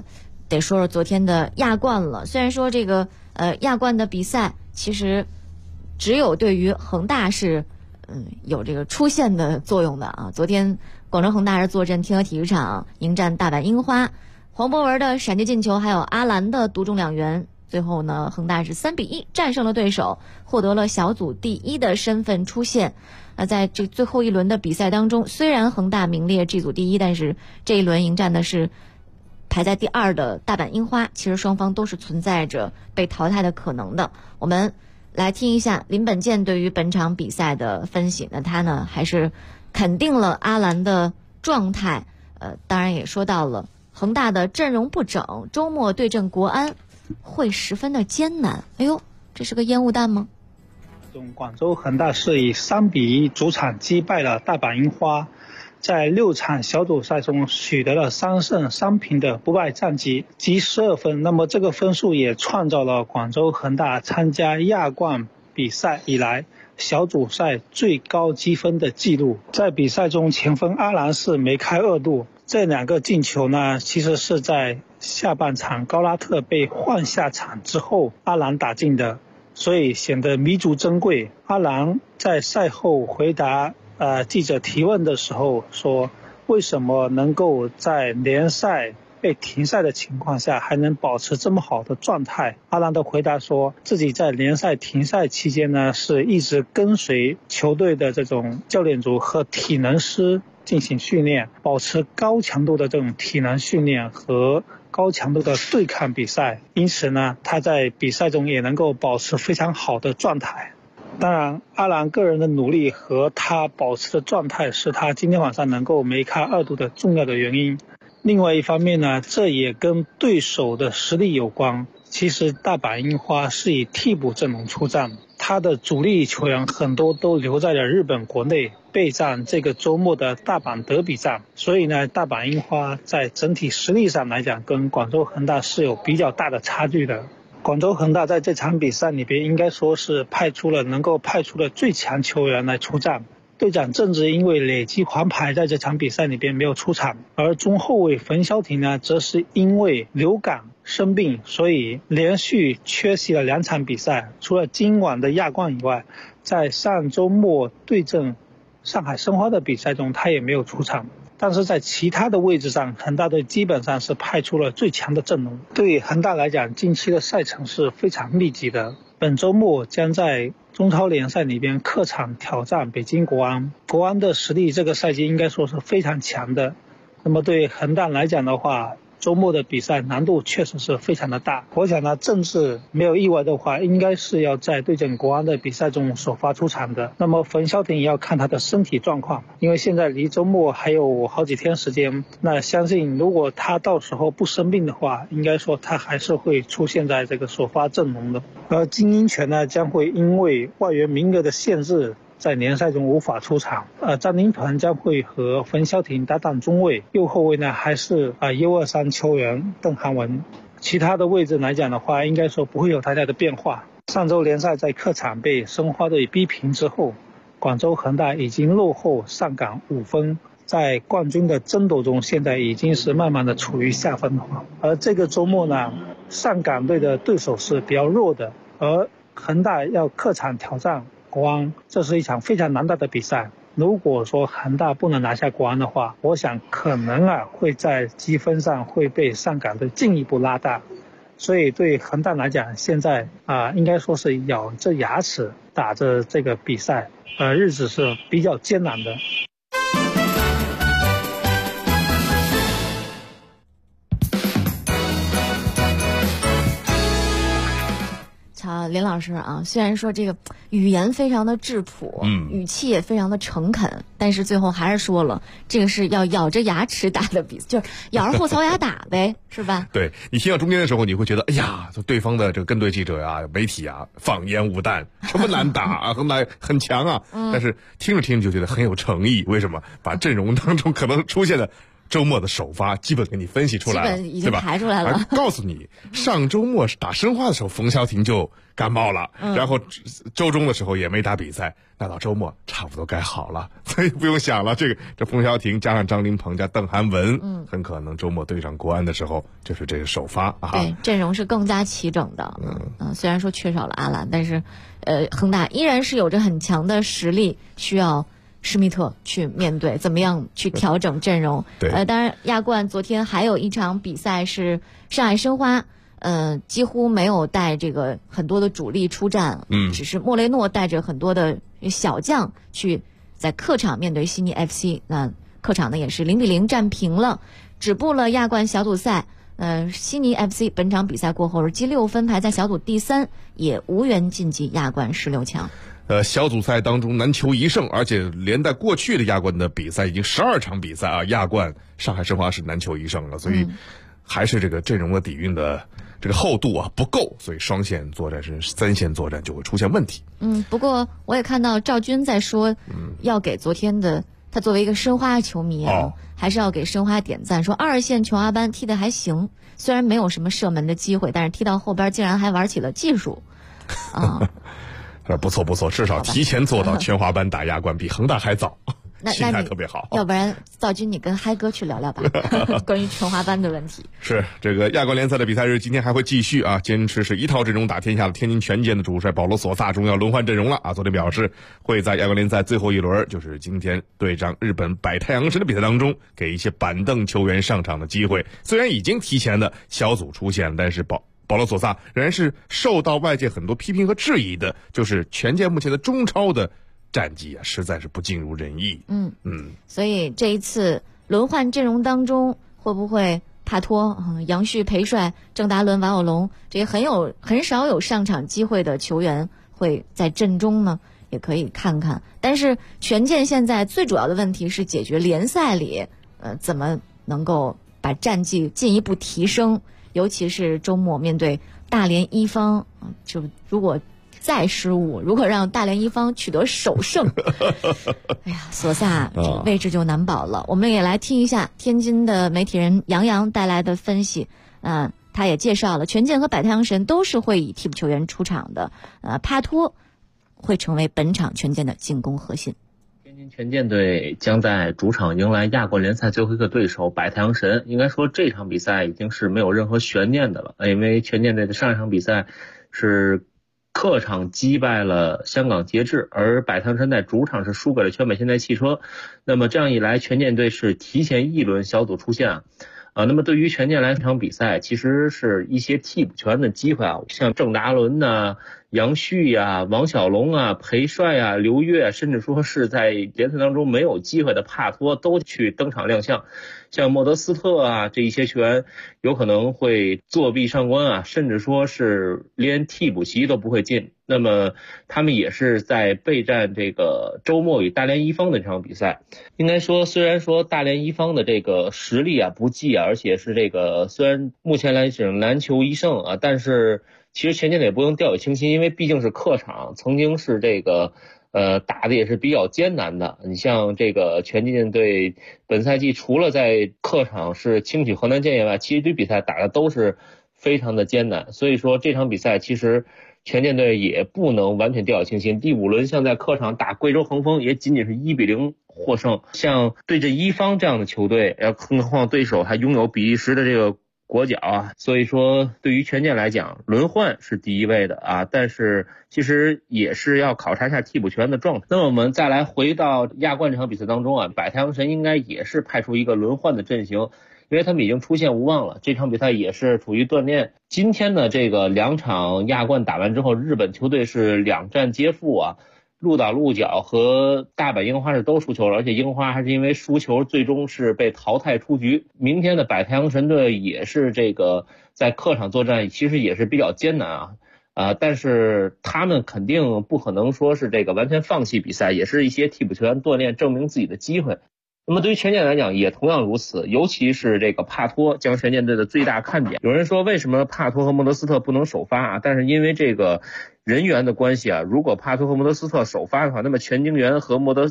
得说说昨天的亚冠了。虽然说这个亚冠的比赛其实只有对于恒大是有这个出线的作用的啊。昨天广州恒大是坐镇天河体育场迎战大阪樱花，黄博文的闪电进球还有阿兰的独中2元，最后呢恒大是3-1战胜了对手，获得了小组第1的身份出线。在这最后一轮的比赛当中，虽然恒大名列 G 组第1，但是这一轮迎战的是排在第2的大阪樱花，其实双方都是存在着被淘汰的可能的。我们来听一下林本健对于本场比赛的分析。那他呢还是肯定了阿兰的状态，当然也说到了恒大的阵容不整，周末对阵国安会十分的艰难。哎呦，这是个烟雾弹吗？ 广州恒大是以3-1主场击败了大阪樱花，在6场小组赛中取得了3胜3平的不败战绩，积12分。那么这个分数也创造了广州恒大参加亚冠比赛以来小组赛最高积分的记录。在比赛中，前锋阿兰是梅开2度，这2个进球呢，其实是在下半场高拉特被换下场之后阿兰打进的，所以显得弥足珍贵。阿兰在赛后回答记者提问的时候说，为什么能够在联赛被停赛的情况下还能保持这么好的状态？阿兰的回答说，自己在联赛停赛期间呢，是一直跟随球队的这种教练组和体能师进行训练，保持高强度的这种体能训练和高强度的对抗比赛，因此呢，他在比赛中也能够保持非常好的状态。当然，阿兰个人的努力和他保持的状态是他今天晚上能够梅开2度的重要的原因。另外一方面呢，这也跟对手的实力有关。其实大阪樱花是以替补阵容出战，他的主力球员很多都留在了日本国内备战这个周末的大阪德比战，所以呢，大阪樱花在整体实力上来讲跟广州恒大是有比较大的差距的。广州恒大在这场比赛里边应该说是能够派出了最强球员来出战。队长郑智因为累积黄牌在这场比赛里边没有出场，而中后卫冯潇霆呢，则是因为流感生病，所以连续缺席了2场比赛。除了今晚的亚冠以外，在上周末对阵上海申花的比赛中他也没有出场。但是在其他的位置上，恒大队基本上是派出了最强的阵容。对恒大来讲，近期的赛程是非常密集的。本周末将在中超联赛里边客场挑战北京国安，国安的实力这个赛季应该说是非常强的。那么对恒大来讲的话，周末的比赛难度确实是非常的大。我想呢，郑智没有意外的话，应该是要在对阵国安的比赛中首发出场的。那么冯潇霆也要看他的身体状况，因为现在离周末还有好几天时间。那相信如果他到时候不生病的话，应该说他还是会出现在这个首发阵容的。而金英权呢，将会因为外援名额的限制在联赛中无法出场。张琳芃将会和冯潇霆搭档中卫，右后卫呢还是U23球员邓涵文。其他的位置来讲的话，应该说不会有太大的变化。上周联赛在客场被申花队逼平之后，广州恒大已经落后上港5分，在冠军的争夺中现在已经是慢慢的处于下风。而这个周末呢，上港队的对手是比较弱的，而恒大要客场挑战国安，这是一场非常难打的比赛。如果说恒大不能拿下国安的话，我想可能会在积分上会被上港队进一步拉大。所以对恒大来讲，现在应该说是咬着牙齿打着这个比赛，日子是比较艰难的。 林老师啊，虽然说这个语言非常的质朴，语气也非常的诚恳，但是最后还是说了，这个是要咬着牙齿打的比赛，就是咬着后槽牙打呗，是吧？ 对，你听到中间的时候，你会觉得，哎呀，对方的这个跟队记者啊、媒体啊，放烟雾弹，这么难打啊，很强啊。但是听着听着就觉得很有诚意。为什么？把阵容当中可能出现的周末的首发基本给你分析出来了， 基本已经排出来了。 告诉你，上周末打申花的时候，冯潇霆就感冒了，然后周中的时候也没打比赛，那到周末差不多该好了，所以不用想了。这冯潇霆加上张琳芃加邓涵文，很可能周末对上国安的时候就是这个首发啊。 对，阵容是更加齐整的。虽然说缺少了阿兰，但是恒大依然是有着很强的实力，需要施密特去面对，怎么样去调整阵容。 对， 当然亚冠昨天还有一场比赛是上海申花，几乎没有带这个很多的主力出战，只是莫雷诺带着很多的小将去在客场面对悉尼 FC， 那客场呢也是0-0战平了，止步了亚冠小组赛。悉尼 FC 本场比赛过后是积6分，排在小组第3，也无缘晋级亚冠16强。 小组赛当中难求一胜，而且连带过去的亚冠的比赛已经12场比赛啊，亚冠上海申花是难求一胜了，所以还是这个阵容的底蕴的这个厚度啊不够，所以双线作战是3线作战就会出现问题。 不过我也看到赵军在说，要给昨天的他作为一个申花球迷还是要给申花点赞，说2线琼阿班踢得还行，虽然没有什么射门的机会，但是踢到后边竟然还玩起了技术啊。 不错不错，至少提前做到全华班打亚冠比恒大还早，心态特别好。 要不然赵军你跟嗨哥去聊聊吧，关于全华班的问题。 是这个亚冠联赛的比赛日今天还会继续啊，坚持是一套阵容打天下的天津权健的主帅保罗索萨终要轮换阵容了啊，昨天表示会在亚冠联赛最后一轮，就是今天对战日本百太阳神的比赛当中，给一些板凳球员上场的机会。虽然已经提前的小组出现，但是保罗索萨仍然是受到外界很多批评和质疑的，就是权健目前的中超的战绩啊，实在是不尽如人意。 所以这一次轮换阵容当中，会不会帕托、杨旭、裴帅、郑达伦、王有龙这些很少有上场机会的球员会在阵中呢？也可以看看。但是权健现在最主要的问题是解决联赛里怎么能够把战绩进一步提升。尤其是周末面对大连一方，就如果再失误，如果让大连一方取得首胜，哎呀，索萨这个位置就难保了。我们也来听一下天津的媒体人杨洋带来的分析。他也介绍了权健和百太阳神都是会以替补球员出场的，帕托会成为本场权健的进攻核心。 天津权健队将在主场迎来亚冠联赛最后一个对手百太阳神。应该说这场比赛已经是没有任何悬念的了，因为权健队的上一场比赛是客场击败了香港节志，而百太阳神在主场是输给了全北现代汽车。那么这样一来，权健队是提前一轮小组出线那么对于权健来这场比赛，其实是一些替补球员的机会啊，像郑达伦呐、杨旭呀、王小龙啊、裴帅啊、刘越，甚至说是在联赛当中没有机会的帕托都去登场亮相。像莫德斯特啊这一些球员有可能会作弊上官啊，甚至说是连替补席都不会进。那么他们也是在备战这个周末与大连一方的这场比赛。应该说虽然说大连一方的这个实力啊不济啊，而且是这个虽然目前来讲难求一胜啊，但是其实权健队也不用掉以轻心，因为毕竟是客场，曾经是这个打的也是比较艰难的。你像这个权健队本赛季除了在客场是轻取河南建业外，其实对比赛打的都是非常的艰难。所以说这场比赛其实权健队也不能完全掉以轻心。第5轮像在客场打贵州恒丰也仅仅是1-0获胜，像对这一方这样的球队，更何况对手还拥有比利时的这个国脚啊，所以说对于权健来讲，轮换是第一位的啊，但是其实也是要考察一下替补球员的状态。那么我们再来回到亚冠这场比赛当中啊，百太阳神应该也是派出一个轮换的阵型，因为他们已经出现无望了，这场比赛也是处于锻炼。今天呢这个2场亚冠打完之后，日本球队是2战皆负啊，鹿岛鹿角和大阪樱花是都输球了，而且樱花还是因为输球最终是被淘汰出局。明天的百太阳神队也是这个在客场作战，其实也是比较艰难但是他们肯定不可能说是这个完全放弃比赛，也是一些替补球员锻炼证明自己的机会。那么对于权健来讲也同样如此，尤其是这个帕托将权健队的最大看点。有人说为什么帕托和莫德斯特不能首发但是因为这个人员的关系如果帕托和莫德斯特首发的话，那么全京元和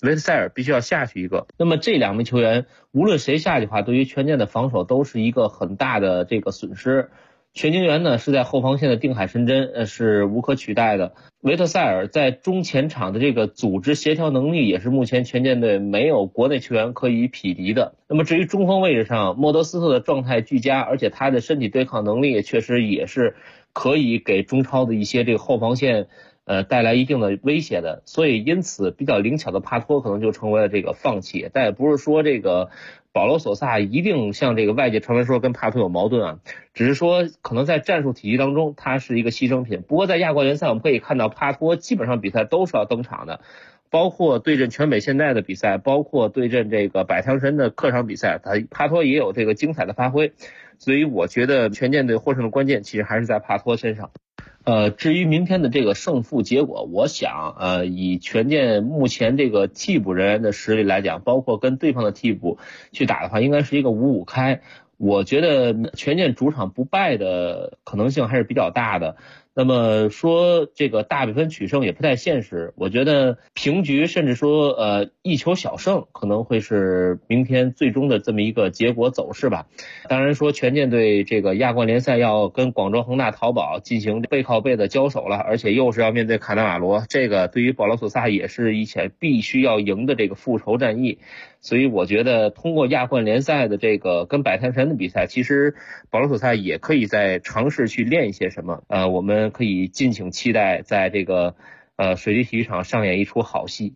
维特塞尔必须要下去一个。那么这2名球员无论谁下去的话，对于权健的防守都是一个很大的这个损失。全京元呢是在后防线的定海神针，是无可取代的。维特塞尔在中前场的这个组织协调能力也是目前权健队没有国内球员可以匹敌的。那么至于中锋位置上，莫德斯特的状态俱佳，而且他的身体对抗能力确实也是可以给中超的一些这个后防线带来一定的威胁的，所以因此比较灵巧的帕托可能就成为了这个放弃。但也不是说这个保罗索萨一定像这个外界传闻说跟帕托有矛盾啊，只是说可能在战术体系当中他是一个牺牲品。不过在亚冠联赛我们可以看到帕托基本上比赛都是要登场的，包括对阵全北现代的比赛，包括对阵这个百强神的客场比赛，帕托也有这个精彩的发挥。所以我觉得权健队获胜的关键其实还是在帕托身上。至于明天的这个胜负结果，我想以权健目前这个替补人员的实力来讲，包括跟对方的替补去打的话，应该是一个5-5开。我觉得权健主场不败的可能性还是比较大的。那么说这个大比分取胜也不太现实，我觉得平局甚至说一球小胜可能会是明天最终的这么一个结果走势吧。当然说权健队这个亚冠联赛要跟广州恒大淘宝进行背靠背的交手了，而且又是要面对卡纳瓦罗，这个对于保罗索萨也是以前必须要赢的这个复仇战役。所以我觉得通过亚冠联赛的这个跟百泰神的比赛，其实保罗索萨也可以再尝试去练一些什么，我们可以敬请期待在这个水滴体育场上演一出好戏。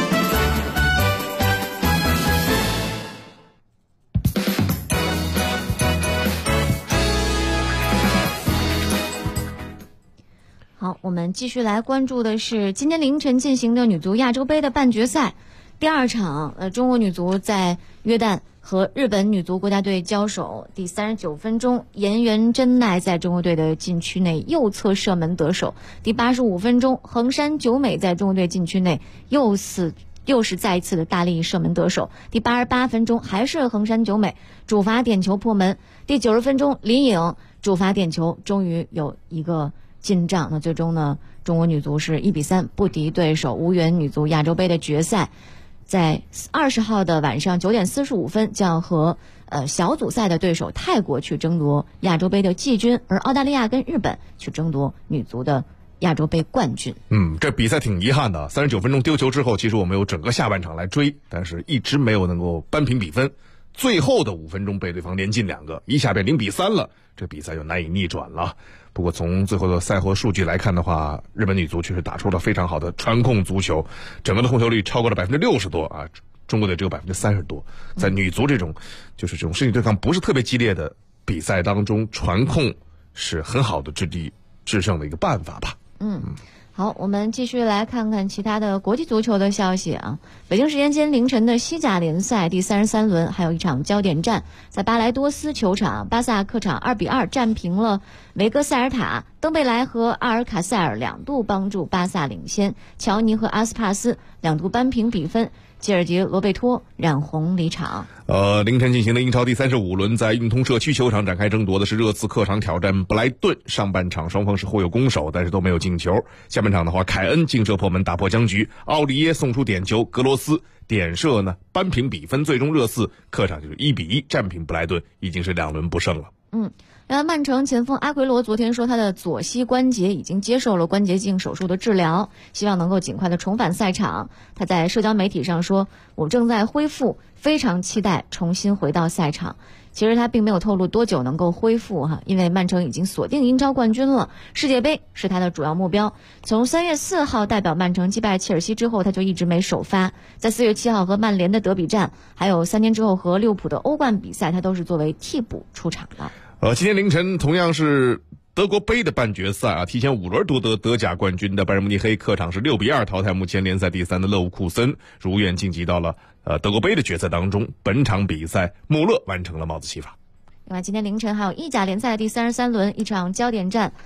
好，我们继续来关注的是今天凌晨进行的女足亚洲杯的半决赛第2场，中国女足在约旦和日本女足国家队交手。第39分钟，岩原真奈在中国队的禁区内右侧射门得手。第85分钟，横山久美在中国队禁区内又是再一次的大力射门得手。第88分钟，还是横山久美主罚点球破门。第90分钟，林颖主罚点球，终于有一个进账。那最终呢，中国女足是1-3不敌对手，无缘女足亚洲杯的决赛。在20号的晚上9点45分将和小组赛的对手泰国去争夺亚洲杯的季军，而澳大利亚跟日本去争夺女足的亚洲杯冠军。 这比赛挺遗憾的，39分钟丢球之后，其实我们有整个下半场来追，但是一直没有能够扳平比分。最后的5分钟被对方连进2个，一下变0-3了，这比赛就难以逆转了。不过从最后的赛后数据来看的话，日本女足确实打出了非常好的传控足球，整个的控球率超过了60%多啊，中国队只有30%多。在女足这种就是这种身体对抗不是特别激烈的比赛当中，传控是很好的制敌制胜的一个办法吧。 好，我们继续来看看其他的国际足球的消息啊。北京时间今天凌晨的西甲联赛第33轮还有一场焦点战，在巴莱多斯球场，巴萨客场2-2战平了维戈塞尔塔，登贝莱和阿尔卡塞尔2度帮助巴萨领先，乔尼和阿斯帕斯2度扳平比分，吉尔吉、罗贝托染红离场。 凌晨进行的英超第35轮，在运通社区球场展开争夺的是热刺客场挑战布莱顿。上半场双方是互有攻守，但是都没有进球。下半场的话，凯恩劲射破门打破僵局，奥利耶送出点球，格罗斯点射呢扳平比分，最终热刺客场就是1-1战平布莱顿，已经是2轮不胜了。 曼城前锋阿奎罗昨天说他的左膝关节已经接受了关节镜手术的治疗，希望能够尽快的重返赛场。他在社交媒体上说，我正在恢复，非常期待重新回到赛场。其实他并没有透露多久能够恢复因为曼城已经锁定英超冠军了，世界杯是他的主要目标。从3月4号代表曼城击败切尔西之后，他就一直没首发。在4月7号和曼联的德比战，还有3天之后和利物浦的欧冠比赛，他都是作为替补出场的。 今天凌晨同样是德国杯的半决赛提前5轮夺得德甲冠军的拜仁慕尼黑客场是6-2淘汰目前联赛第3的勒沃库森，如愿晋级到了德国杯的决赛当中。本场比赛穆勒完成了帽子戏法。 另外今天凌晨还有意甲联赛第33轮一场焦点战，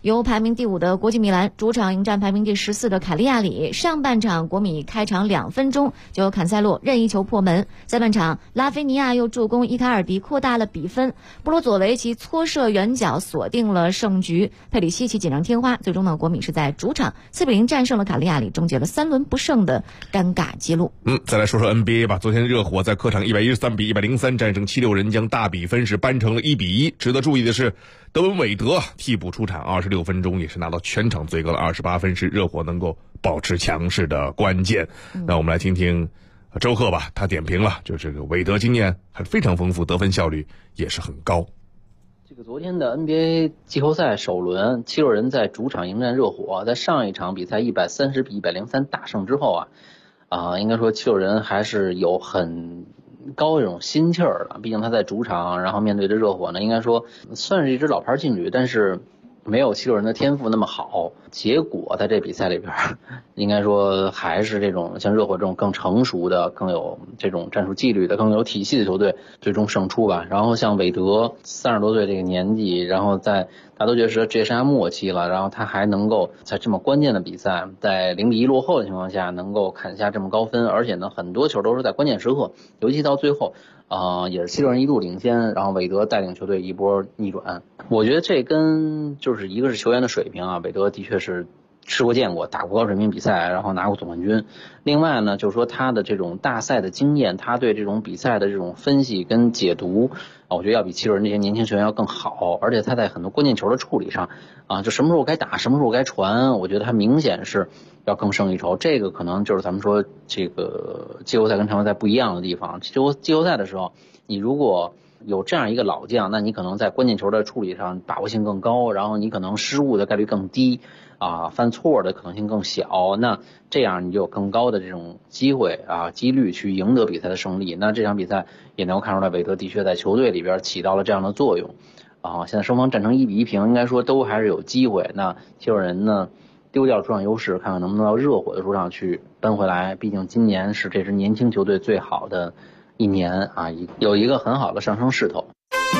由排名第5的国际米兰主场迎战排名第14的卡利亚里。上半场国米开场2分钟就由坎塞洛任意球破门，下半场拉菲尼亚又助攻伊卡尔迪扩大了比分，布罗佐维奇搓射远角锁定了胜局，佩里西奇锦上添花。最终呢，国米是在主场4-0战胜了卡利亚里，终结了3轮不胜的尴尬记录。 再来说说 NBA 吧。昨天热火在客场113-103战胜76人，将大比分是扳成了1-1。值得注意的是，德文韦德替补出场26分钟，也是拿到全场最高的28分，是热火能够保持强势的关键。那我们来听听周贺吧，他点评了，就这个韦德经验还非常丰富，得分效率也是很高。 这个昨天的 NBA 季后赛首轮，76人在主场迎战热火，在上一场比赛130-103大胜之后应该说76人还是有很高这种心气儿的，毕竟他在主场，然后面对着热火呢，应该说算是一支老牌劲旅，但是没有76人的天赋那么好。结果在这比赛里边，应该说还是这种像热火这种更成熟的、更有这种战术纪律的、更有体系的球队最终胜出吧。然后像韦德30多岁这个年纪，然后大家都觉得是职业生涯末期了，然后他还能够在这么关键的比赛，在0-1落后的情况下能够砍下这么高分，而且呢很多球都是在关键时刻，尤其到最后也是76人一度领先，然后韦德带领球队一波逆转。我觉得这跟就是一个是球员的水平韦德的确是吃过见过，打过高水平比赛，然后拿过总冠军。另外呢，就是说他的这种大赛的经验，他对这种比赛的这种分析跟解读我觉得要比76人这些年轻球员要更好，而且他在很多关键球的处理上就什么时候该打，什么时候该传，我觉得他明显是要更胜一筹。这个可能就是咱们说这个季后赛跟常规赛不一样的地方。季后赛的时候，你如果有这样一个老将，那你可能在关键球的处理上把握性更高，然后你可能失误的概率更低犯错的可能性更小，那这样你就有更高的这种机会几率去赢得比赛的胜利。那这场比赛也能够看出来，韦德的确在球队里边起到了这样的作用现在双方战成1-1平，应该说都还是有机会。那76人呢丢掉主场优势，看看能不能到热火的主场去扳回来，毕竟今年是这支年轻球队最好的一年有一个很好的上升势头。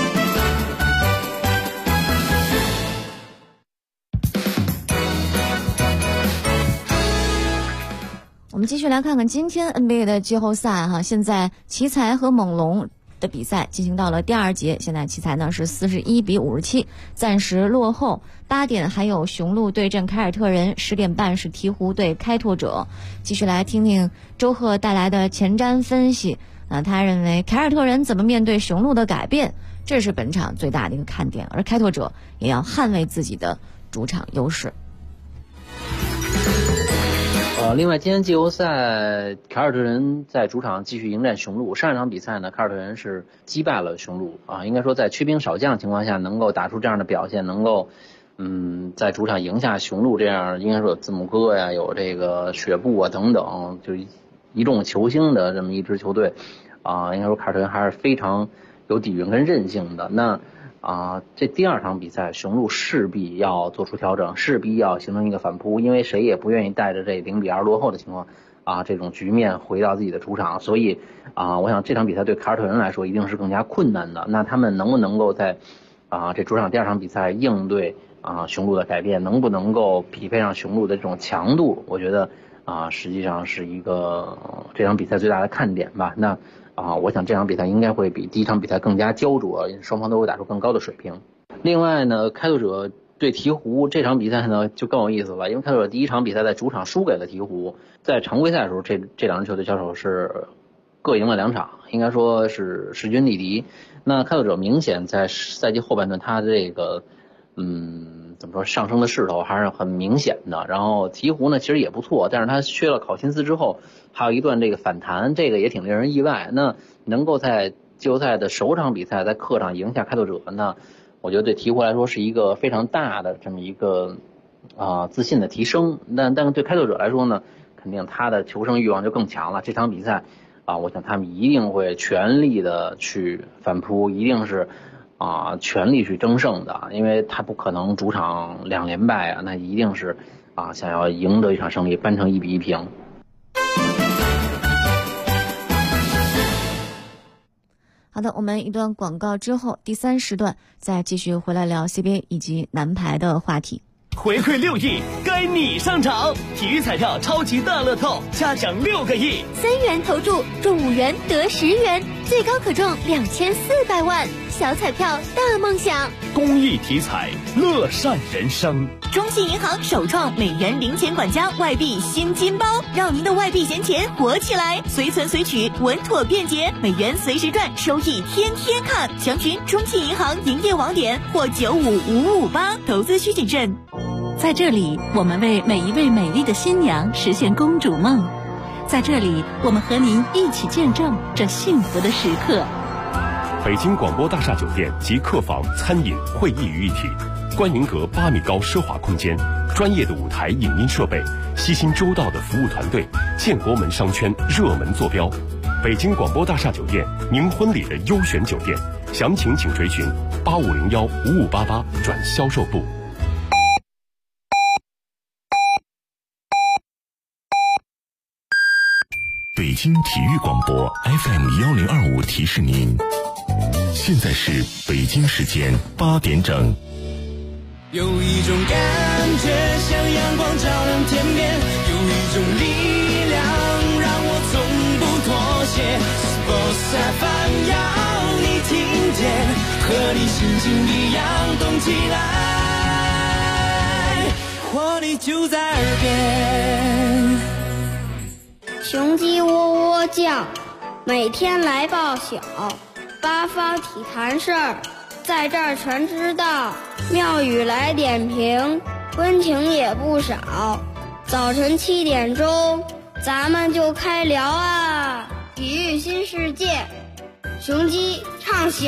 我们继续来看看今天 NBA 的季后赛现在奇才和猛龙的比赛进行到了第2节，现在奇才呢是41-57，暂时落后。8点还有雄鹿对阵凯尔特人，10点半是鹈鹕对开拓者。继续来听听周贺带来的前瞻分析。他认为凯尔特人怎么面对雄鹿的改变，这是本场最大的一个看点，而开拓者也要捍卫自己的主场优势。 另外今天季后赛凯尔特人在主场继续迎战雄鹿。上一场比赛呢，凯尔特人是击败了雄鹿应该说在缺兵少将情况下能够打出这样的表现，能够在主场赢下雄鹿，这样应该说有字母哥呀，有这个雪布等等，就一众球星的这么一支球队应该说凯尔特人还是非常有底蕴跟韧性的。那这第2场比赛雄鹿势必要做出调整，势必要形成一个反扑，因为谁也不愿意带着这0-2落后的情况这种局面回到自己的主场，所以我想这场比赛对凯尔特人来说一定是更加困难的。那他们能不能够在这主场第2场比赛应对雄鹿的改变，能不能够匹配上雄鹿的这种强度，我觉得实际上是一个这场比赛最大的看点吧。那我想这场比赛应该会比第1场比赛更加焦灼，双方都会打出更高的水平。另外呢，开拓者对鹈鹕这场比赛呢就更有意思了，因为开拓者第1场比赛在主场输给了鹈鹕，在常规赛的时候这2支球队交手是各赢了2场，应该说是势均力敌。那开拓者明显在赛季后半段他这个怎么说上升的势头还是很明显的。然后鹈鹕呢其实也不错，但是他缺了考辛斯之后还有一段这个反弹，这个也挺令人意外。那能够在季后赛的首场比赛在客场赢下开拓者，那我觉得对鹈鹕来说是一个非常大的这么一个自信的提升。但是对开拓者来说呢，肯定他的求胜欲望就更强了。这场比赛我想他们一定会全力的去反扑，一定是全力去争胜的，因为他不可能主场2连败那一定是想要赢得一场胜利，扳成1-1平。 好的，我们一段广告之后，第3时段再继续回来聊 CBA 以及男排的话题。 回馈6亿，该你上场！体育彩票超级大乐透，加奖6个亿 ，3元投注中5元得10元，最高可中2400万。小彩票大梦想， 公益体彩，乐善人生。 中信银行首创美元零钱管家外币新金包，让您的外币闲钱活起来，随存随取，稳妥便捷，美元随时赚，收益天天看。详询中信银行营业网点或95558，投资需谨慎。 在这里，我们为每一位美丽的新娘实现公主梦。在这里，我们和您一起见证这幸福的时刻。 北京广播大厦酒店集客房、餐饮、会议于一体，观云阁8米高奢华空间，专业的舞台影音设备，悉心周到的服务团队，建国门商圈热门坐标。北京广播大厦酒店，您婚礼的优选酒店，详情请垂询8501-5588转销售部。北京体育广播 FM1025提示您，现在是北京时间8点整。 有一种感觉像阳光照亮天边，有一种力量让我从不妥协。Sports FM 要你听见，和你心情一样动起来，活力就在耳边。 雄鸡窝窝叫，每天来报晓，八方体坛事儿在这儿全知道。妙语来点评，温情也不少。早晨7点钟，咱们就开聊啊！体育新世界，雄鸡唱晓。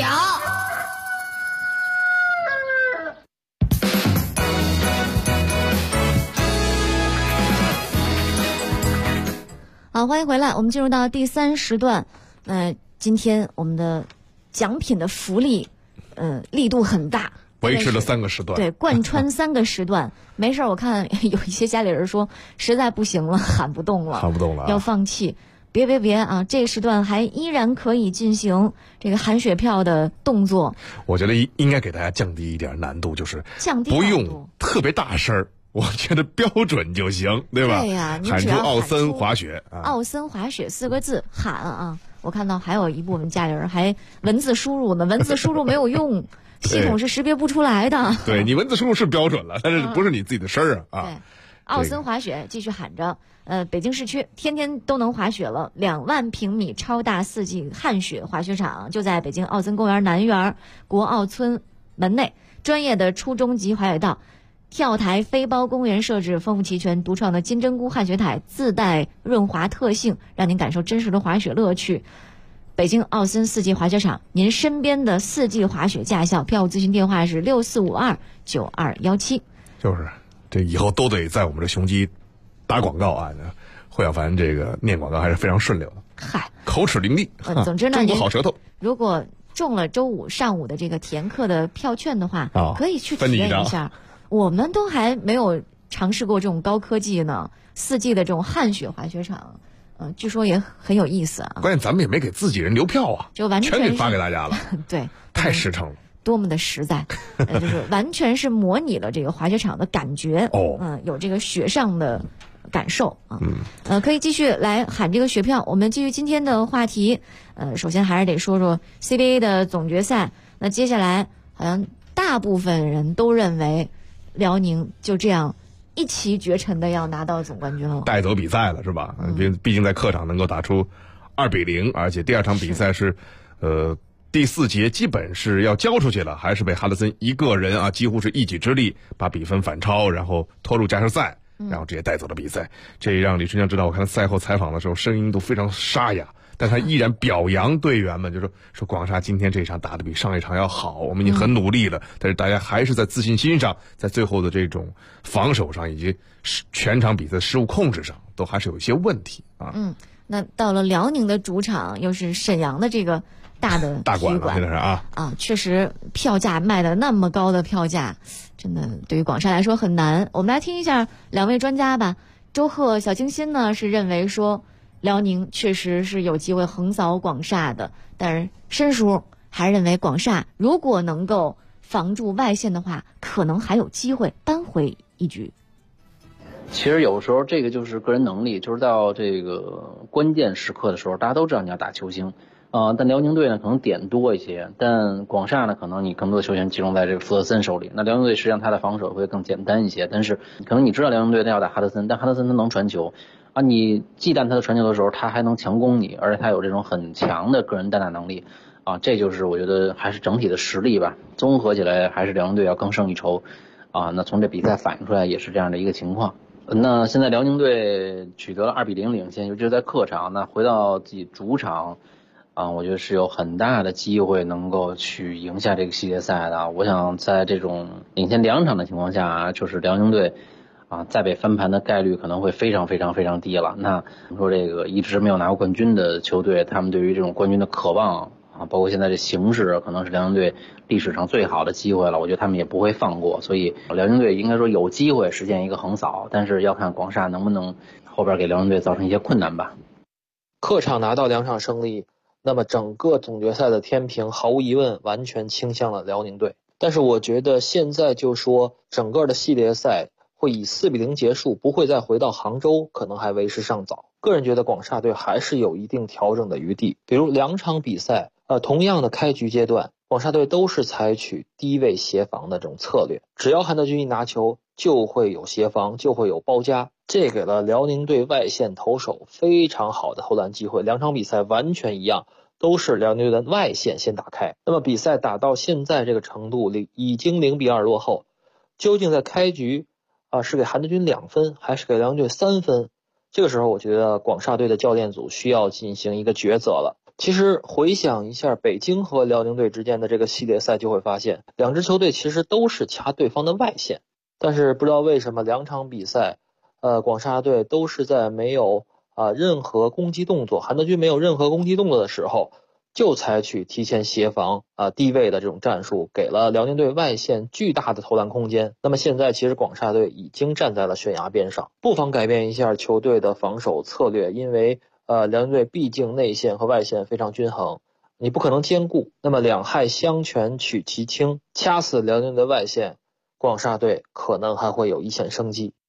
好，欢迎回来，我们进入到第3时段。今天我们的奖品的福利，力度很大， 维持了3个时段， 对，贯穿3个时段。没事，我看有一些家里人说实在不行了，喊不动了，要放弃。别啊！这个时段还依然可以进行这个含雪票的动作。 我觉得应该给大家降低一点难度，就是降低不用特别大声，我觉得标准就行，对吧？ 对呀， 喊出奥森滑雪， 奥森滑雪4个字喊啊！我看到还有一部分家里人还文字输入呢，文字输入没有用，系统是识别不出来的。 对，你文字输入是标准了，但是不是你自己的声儿啊？ 对，奥森滑雪继续喊着。北京市区天天都能滑雪了，2万平米超大4季旱雪滑雪场就在北京奥森公园南园国奥村门内，专业的初中级滑雪道、跳台、飞包公园设置丰富齐全，独创的金针菇旱雪台自带润滑特性，让您感受真实的滑雪乐趣。北京奥森4季滑雪场，您身边的4季滑雪驾校，票务咨询电话是64529217。 就是这以后都得在我们这雄鸡打广告啊！惠小凡这个念广告还是非常顺溜的， 嗨， 口齿伶俐。 总之呢， 中国好舌头。 如果中了周5上午的这个填课的票券的话，可以去体验一下。我们都还没有尝试过这种高科技呢，4季的这种旱雪滑雪场，据说也很有意思啊。 关键咱们也没给自己人留票啊， 就完全给发给大家了。 对， 太实诚了。 多么的实在，就是完全是模拟了这个滑雪场的感觉。有这个雪上的感受啊。可以继续来喊这个雪票。我们继续今天的话题。首先还是得说说 CBA 的总决赛。那接下来好像大部分人都认为辽宁就这样一骑绝尘的要拿到总冠军了， 带走比赛了是吧？毕竟在客场能够打出2-0，而且第2场比赛是第4节基本是要交出去了，还是被哈德森一个人啊，几乎是一己之力把比分反超，然后拖入加时赛，然后直接带走了比赛。这让李春江知道，我看他赛后采访的时候声音都非常沙哑，但他依然表扬队员们，就说广厦今天这场打得比上一场要好，我们已经很努力了，但是大家还是在自信心上，在最后的这种防守上以及全场比赛失误控制上都还是有一些问题啊。 那到了辽宁的主场，又是沈阳的这个大馆了，现在是啊， 确实票价卖的那么高的票价，真的对于广厦来说很难。我们来听一下2位专家吧。周贺、小清新呢是认为说辽宁确实是有机会横扫广厦的，但是申叔还认为广厦如果能够防住外线的话，可能还有机会扳回一局？ 其实有时候这个就是个人能力，就是到这个关键时刻的时候，大家都知道你要打球星，但辽宁队呢可能点多一些，但广厦呢可能你更多的球权集中在这个福德森手里。那辽宁队实际上他的防守会更简单一些，但是可能你知道辽宁队他要打哈德森，但哈德森他能传球啊，你忌惮他的传球的时候，他还能强攻你，而且他有这种很强的个人单打能力啊，这就是我觉得还是整体的实力吧，综合起来还是辽宁队要更胜一筹啊。那从这比赛反映出来也是这样的一个情况。那现在辽宁队取得了2-0领先，尤其是在客场，那回到自己主场我觉得是有很大的机会能够去赢下这个系列赛的。我想在这种领先2场的情况下就是辽宁队再被翻盘的概率可能会非常非常非常低了。那我们说这个一直没有拿过冠军的球队，他们对于这种冠军的渴望包括现在这形势，可能是辽宁队历史上最好的机会了，我觉得他们也不会放过，所以辽宁队应该说有机会实现一个横扫，但是要看广厦能不能后边给辽宁队造成一些困难吧。 客场拿到2场胜利，那么整个总决赛的天平毫无疑问完全倾向了辽宁队。但是我觉得现在就说整个的系列赛会以4-0结束，不会再回到杭州，可能还为时尚早。个人觉得广厦队还是有一定调整的余地，比如2场比赛同样的开局阶段，广厦队都是采取低位协防的这种策略，只要韩德君一拿球就会有协防，就会有包夹，这给了辽宁队外线投手非常好的投篮机会。2场比赛完全一样，都是辽宁队的外线先打开。那么比赛打到现在这个程度，已经0-2落后，究竟在开局是给韩德君2分还是给辽宁队3分？这个时候我觉得广厦队的教练组需要进行一个抉择了。其实回想一下北京和辽宁队之间的这个系列赛，就会发现2支球队其实都是掐对方的外线，但是不知道为什么2场比赛广厦队都是在没有任何攻击动作，韩德君没有任何攻击动作的时候，就采取提前协防低位的这种战术，给了辽宁队外线巨大的投篮空间。那么现在其实广厦队已经站在了悬崖边上，不妨改变一下球队的防守策略，因为辽宁队毕竟内线和外线非常均衡，你不可能兼顾。那么两害相权取其轻，掐死辽宁队外线，广厦队可能还会有一线生机。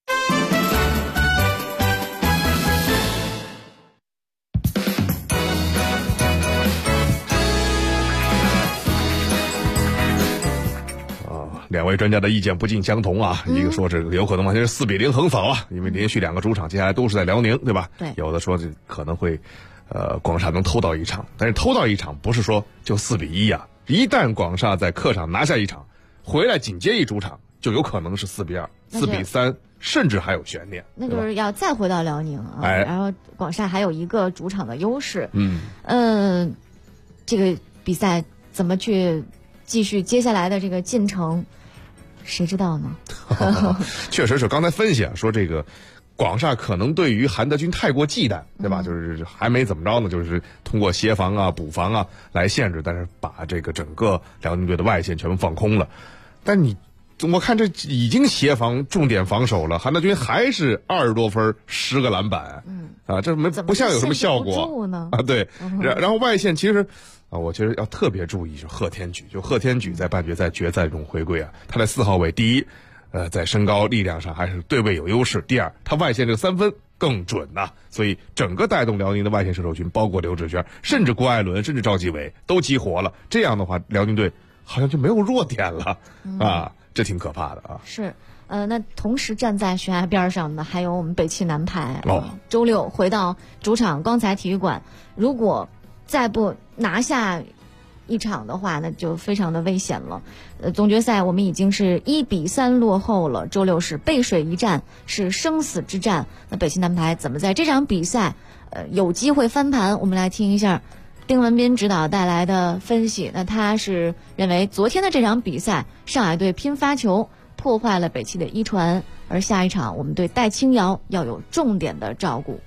两位专家的意见不尽相同啊，一个说这个有可能完全是4-0横扫啊，因为连续2个主场接下来都是在辽宁，对吧？ 对。 有的说这可能会广厦能偷到1场，但是偷到1场不是说就4-1啊，一旦广厦在客场拿下1场，回来紧接一主场就有可能是4-2、4-3，甚至还有悬念。 那就是要再回到辽宁然后广厦还有一个主场的优势。这个比赛怎么去继续接下来的这个进程？谁知道呢？ 确实是，刚才分析说这个广厦可能对于韩德君太过忌惮，对吧？就是还没怎么着呢，就是通过协防补防来限制，但是把这个整个辽宁队的外线全部放空了。但我看这已经协防重点防守了，韩德君还是20多分10个篮板，这不像有什么效果对，然后外线其实我觉得要特别注意是贺天举，就贺天举在半决赛决赛中回归他在4号位，第一在身高力量上还是对位有优势，第二他外线这个3分更准所以整个带动辽宁的外线射手群，包括刘志轩甚至郭艾伦甚至赵继伟都激活了，这样的话辽宁队好像就没有弱点了这挺可怕的是那同时站在悬崖边上的还有我们北汽男排周六回到主场光彩体育馆，如果再不拿下1场的话，那就非常的危险了。总决赛我们已经是1-3落后了，周六是背水一战，是生死之战。那北汽男排怎么在这场比赛有机会翻盘？我们来听一下丁文彬指导带来的分析。那他是认为昨天的这场比赛上海队拼发球破坏了北汽的一传，而下一场我们对戴清瑶要有重点的照顾。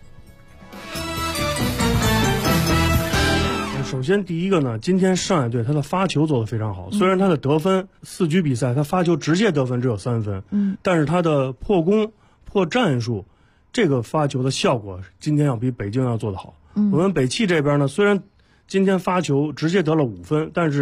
首先第一个呢，今天上海队他的发球做得非常好，虽然他的得分4局比赛他发球直接得分只有3分，但是他的破攻破战术这个发球的效果今天要比北京要做得好。我们北汽这边呢，虽然今天发球直接得了5分，但是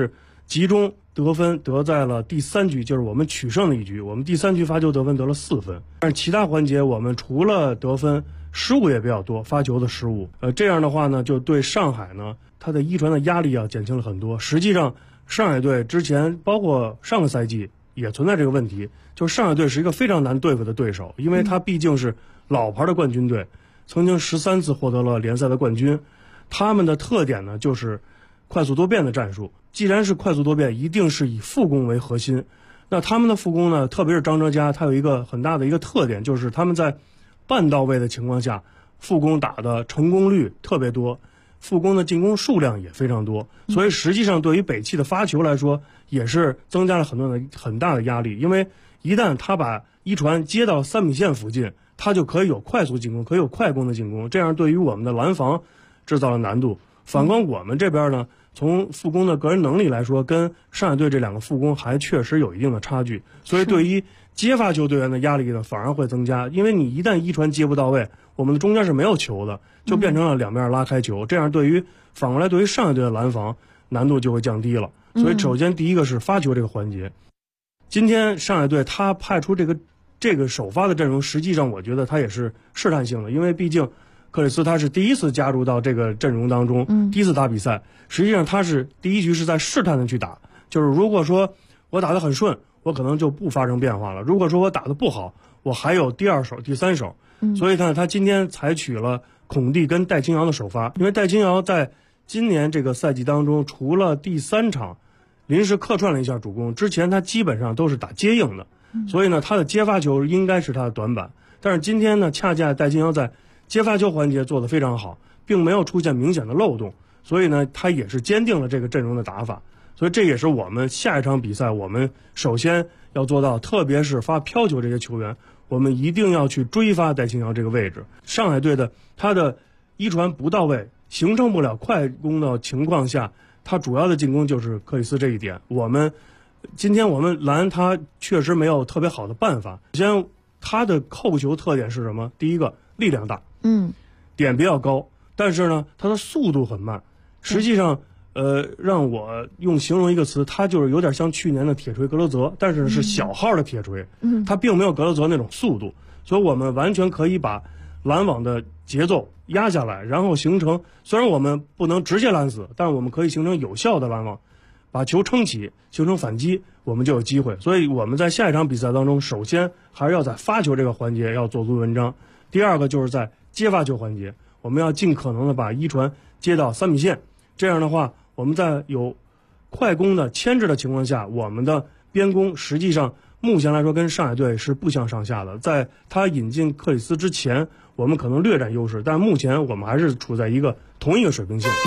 集中得分得在了第3局，就是我们取胜的一局。我们第3局发球得分得了4分，但是其他环节我们除了得分，失误也比较多，发球的失误。这样的话呢，就对上海呢，它的一传的压力要减轻了很多。实际上，上海队之前包括上个赛季也存在这个问题，就是上海队是一个非常难对付的对手，因为它毕竟是老牌的冠军队，曾经13次获得了联赛的冠军。他们的特点呢，就是快速多变的战术。既然是快速多变，一定是以副攻为核心。那他们的副攻呢，特别是张哲嘉，他有一个很大的一个特点，就是他们在半到位的情况下，副攻打的成功率特别多，副攻的进攻数量也非常多。所以实际上对于北汽的发球来说，也是增加了很大的压力。因为一旦他把一传接到3米线附近，他就可以有快速进攻，可以有快攻的进攻，这样对于我们的拦防制造了难度。反观我们这边呢，从副攻的个人能力来说，跟上海队这2个副攻还确实有一定的差距，所以对于接发球队员的压力呢反而会增加。因为你一旦一传接不到位，我们的中间是没有球的，就变成了两边拉开球，这样反过来对于上海队的拦防难度就会降低了。所以首先第一个是发球这个环节。今天上海队他派出这个首发的阵容，实际上我觉得他也是试探性的，因为毕竟克里斯他是第一次加入到这个阵容当中，第一次打比赛，实际上他是第一局是在试探的去打，就是如果说我打得很顺，我可能就不发生变化了；如果说我打得不好，我还有第2手、第3手。所以呢，他今天采取了孔蒂跟戴青瑶的首发，因为戴青瑶在今年这个赛季当中，除了第3场临时客串了一下主攻，之前他基本上都是打接应的，所以呢，他的接发球应该是他的短板。但是今天呢，恰恰戴青瑶在接发球环节做得非常好，并没有出现明显的漏洞，所以呢，他也是坚定了这个阵容的打法。所以这也是我们下一场比赛我们首先要做到，特别是发飘球这些球员，我们一定要去追发戴青瑶这个位置。上海队的他的一传不到位，形成不了快攻的情况下，他主要的进攻就是克里斯这一点。今天我们拦他确实没有特别好的办法。首先他的扣球特点是什么？第一个，力量大，点比较高，但是呢，他的速度很慢。实际上，让我用形容一个词，他就是有点像去年的铁锤格罗泽，但是是小号的铁锤，他并没有格罗泽那种速度，所以我们完全可以把拦网的节奏压下来，然后形成，虽然我们不能直接拦死，但是我们可以形成有效的拦网，把球撑起，形成反击，我们就有机会。所以我们在下一场比赛当中，首先还是要在发球这个环节要做足文章。第二个就是在接发球环节，我们要尽可能的把一传接到3米线，这样的话，我们在有快攻的牵制的情况下，我们的边攻实际上目前来说跟上海队是不相上下的。在他引进克里斯之前，我们可能略占优势，但目前我们还是处在一个同一个水平线。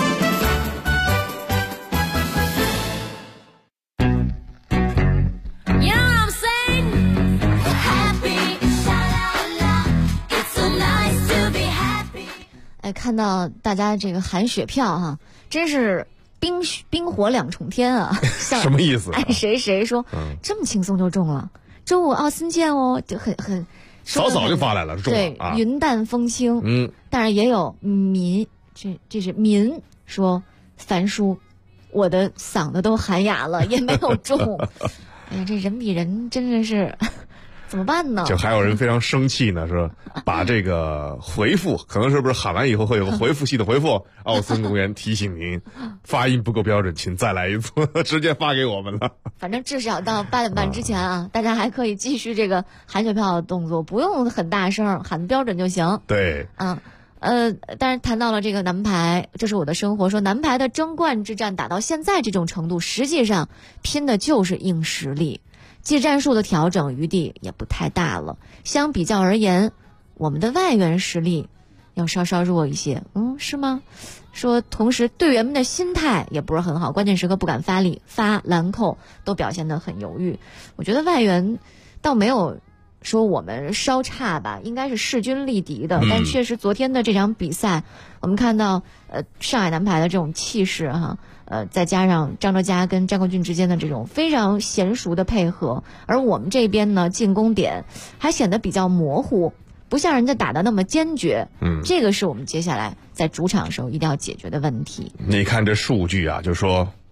看到大家这个含雪票哈，真是冰火两重天啊！ 什么意思？ 爱谁谁说这么轻松就中了，周五奥森见哦，就很早就发来了，中了对啊， 云淡风轻。但是也有这是民说樊叔，我的嗓子都喊哑了，也没有中。哎呀，这人比人真的是。怎么办呢？ 就还有人非常生气呢，是把这个回复，可能是不是喊完以后会有个回复系的回复？奥森公园提醒您，发音不够标准，请再来一次，直接发给我们了。 反正至少到8点半之前啊，大家还可以继续这个含雪票的动作，不用很大声，喊标准就行。 对， 但是谈到了这个男排，这是我的生活，说男排的争冠之战打到现在这种程度，实际上拼的就是硬实力。技战术的调整余地也不太大了。相比较而言，我们的外援实力要稍稍弱一些。是吗？说同时队员们的心态也不是很好，关键时刻不敢发力，发拦扣都表现得很犹豫。我觉得外援倒没有说我们稍差吧，应该是势均力敌的。但确实昨天的这场比赛，我们看到上海男排的这种气势哈。再加上张哲嘉跟张国俊之间的这种非常娴熟的配合，而我们这边呢，进攻点还显得比较模糊，不像人家打得那么坚决。这个是我们接下来在主场的时候一定要解决的问题。 你看这数据啊，就说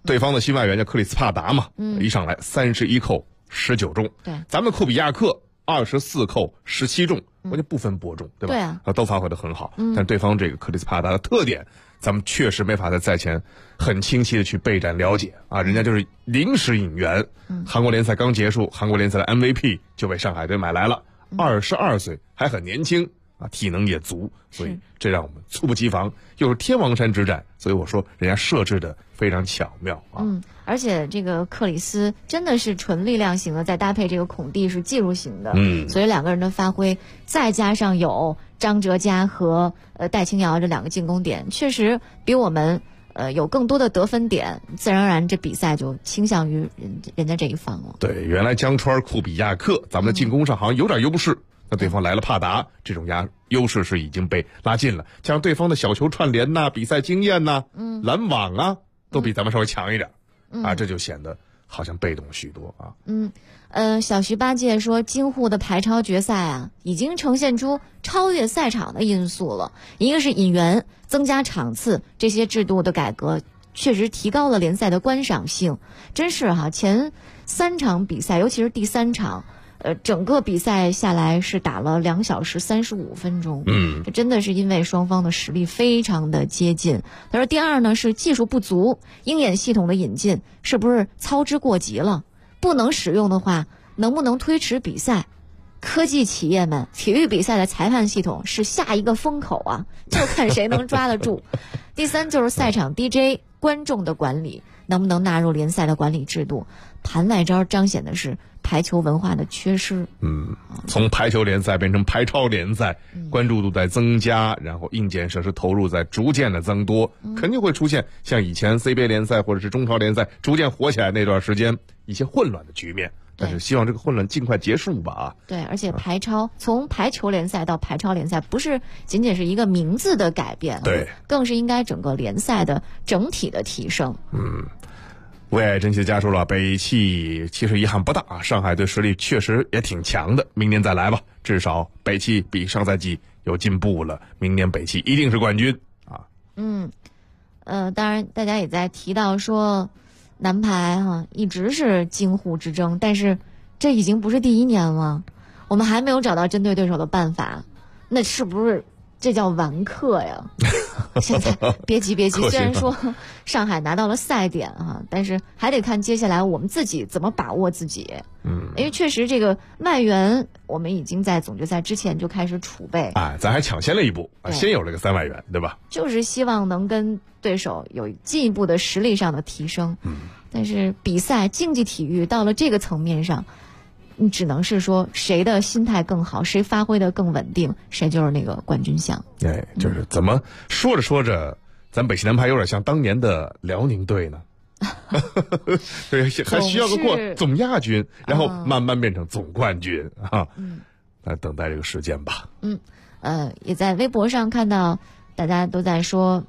对方的新外援叫克里斯帕达嘛，一上来31扣19中， 对， 咱们库比亚克24扣17中，我就不分伯仲，对吧？ 对啊， 都发挥得很好。但对方这个克里斯帕达的特点，咱们确实没法在赛前很清晰的去备战了解啊，人家就是临时引援。韩国联赛刚结束，韩国联赛的 MVP 就被上海队买来了，22岁还很年轻啊，体能也足，所以这让我们猝不及防。又是天王山之战，所以我说人家设置的非常巧妙啊。 而且这个克里斯真的是纯力量型的，再搭配这个孔蒂是技术型的，所以两个人的发挥，再加上有张哲嘉和戴青瑶这两个进攻点，确实比我们有更多的得分点，自然而然这比赛就倾向于人家这一方了。 对，原来江川库比亚克咱们的进攻上好像有点优势，那对方来了帕达，这种优势是已经被拉近了，加上对方的小球串联呐、比赛经验呐、拦网啊，都比咱们稍微强一点，啊，这就显得好像被动许多啊。 小徐八戒说，京沪的排超决赛啊，已经呈现出超越赛场的因素了。一个是引援、增加场次，这些制度的改革确实提高了联赛的观赏性。真是哈，前3场比赛，尤其是第3场。整个比赛下来是打了2小时35分钟，这真的是因为双方的实力非常的接近。他说第二呢是技术不足，鹰眼系统的引进是不是操之过急了？不能使用的话，能不能推迟比赛？科技企业们，体育比赛的裁判系统是下一个风口啊，就看谁能抓得住。第三就是赛场 DJ 观众的管理能不能纳入联赛的管理制度？盘外招彰显的是排球文化的缺失。 从排球联赛变成排超联赛，关注度在增加，然后硬件设施投入在逐渐的增多，肯定会出现像以前 CBA 联赛或者是中超联赛逐渐火起来那段时间一些混乱的局面。但是希望这个混乱尽快结束吧啊！ 对，而且排超从排球联赛到排超联赛，不是仅仅是一个名字的改变， 对， 更是应该整个联赛的整体的提升。 为爱珍惜的家说了，北汽其实遗憾不大啊，上海队实力确实也挺强的，明年再来吧，至少北汽比上赛季有进步了，明年北汽一定是冠军啊。 当然大家也在提到说。男排一直是京沪之争，但是这已经不是第1年了，我们还没有找到针对对手的办法，那是不是这叫完课呀？现在别急，虽然说上海拿到了赛点但是还得看接下来我们自己怎么把握自己。因为确实这个外援我们已经在总决赛之前就开始储备， 咱还抢先了一步，先有了个3外援，对吧？ 就是希望能跟对手有进一步的实力上的提升。但是比赛竞技体育到了这个层面上，你只能是说谁的心态更好，谁发挥的更稳定，谁就是那个冠军相。 就是怎么说着说着，咱北汽男排有点像当年的辽宁队呢。对，还需要过总亚军，然后慢慢变成总冠军啊。来等待这个时间吧。 也在微博上看到大家都在说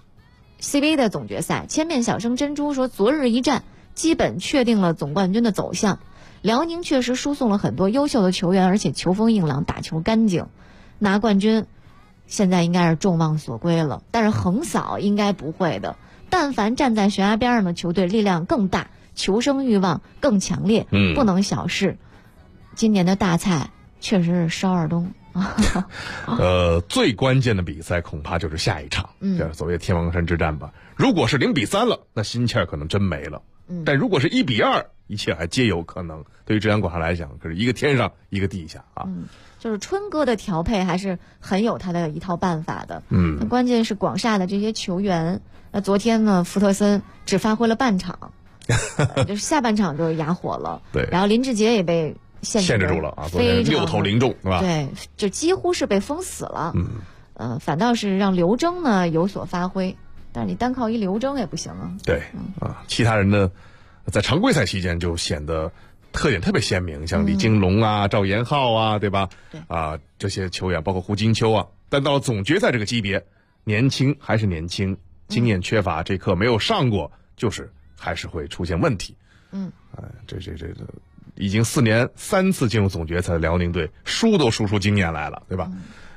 CBA 的总决赛，千面小生珍珠说，昨日一战基本确定了总冠军的走向。辽宁确实输送了很多优秀的球员，而且球风硬朗，打球干净，拿冠军现在应该是众望所归了。但是横扫应该不会的，但凡站在悬崖边上的球队，力量更大，求生欲望更强烈，不能小视。今年的大菜确实是邵尔东。 最关键的比赛恐怕就是下一场，就是所谓的天王山之战吧。如果是0-3了，那心气儿可能真没了。但如果是1-2，一切还皆有可能。对于浙江广厦来讲，可是一个天上一个地下啊。 就是春哥的调配还是很有他的一套办法的。关键是广厦的这些球员，那昨天呢，福特森只发挥了半场，就是下半场就是哑火了。对，然后林志杰也被限制住了啊，昨天6投0中，是吧？ 对，就几乎是被封死了。反倒是让刘铮呢有所发挥，但是你单靠一刘铮也不行啊。 对，其他人呢，在常规赛期间就显得特点特别鲜明，像李金龙啊、赵延浩啊，对吧？ 对这些球员，包括胡金秋啊，但到了总决赛这个级别，年轻还是年轻，经验缺乏，这课没有上过，就是还是会出现问题。这已经4年3次进入总决赛的辽宁队，输都输出经验来了，对吧？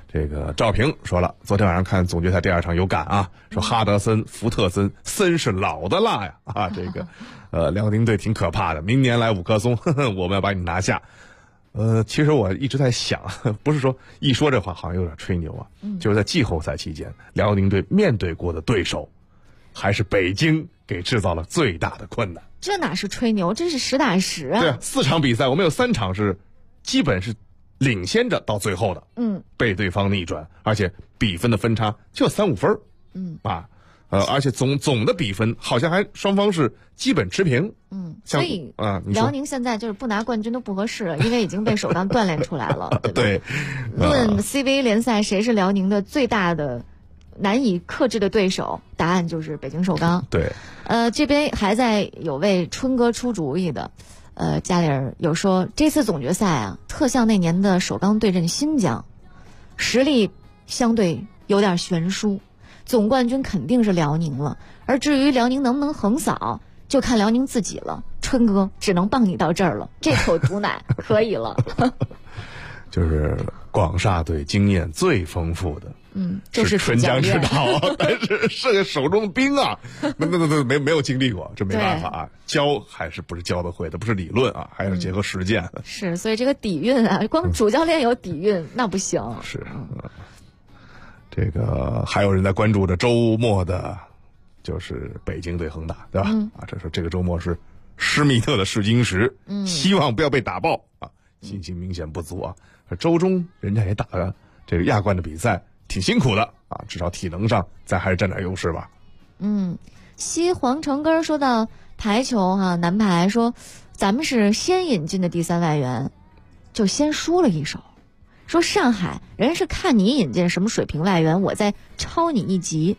这个赵平说了，昨天晚上看总决赛第2场有感啊，说哈德森、福特森，森是老的辣呀啊，这个辽宁队挺可怕的，明年来5棵松，我们要把你拿下。其实我一直在想，不是说一说这话好像有点吹牛啊，就是在季后赛期间，辽宁队面对过的对手，还是北京给制造了最大的困难。 这哪是吹牛，这是实打实啊！ 对，4场比赛我们有3场是基本是领先着到最后的，被对方逆转，而且比分的分差就3-5分，而且总的比分好像还双方是基本持平， 所以辽宁现在就是不拿冠军都不合适了，因为已经被首钢锻炼出来了，对吧？对，论 CBA 联赛谁是辽宁的最大的难以克制的对手，答案就是北京首钢。 对， 这边还在有为春哥出主意的。家里人有说，这次总决赛啊，特像那年的首钢对阵新疆，实力相对有点悬殊，总冠军肯定是辽宁了，而至于辽宁能不能横扫，就看辽宁自己了。春哥只能帮你到这儿了，这口毒奶可以了。 就是广厦队经验最丰富的， 就是春江之岛，但是个手中兵啊，没有经历过，这没办法啊。教还是不是教的会的，不是理论啊，还是结合实践。 是，所以这个底蕴啊，光主教练有底蕴那不行。 是，这个还有人在关注着周末的，就是北京对恒大，对吧？这个周末是施密特的试金石，希望不要被打爆啊，信心明显不足啊。周中人家也打了这个亚冠的比赛，挺辛苦的啊，至少体能上咱还是占点优势吧。 西黄城根说到排球男排说，咱们是先引进的第3外援，就先输了一手。说上海人是看你引进什么水平外援，我再超你一级。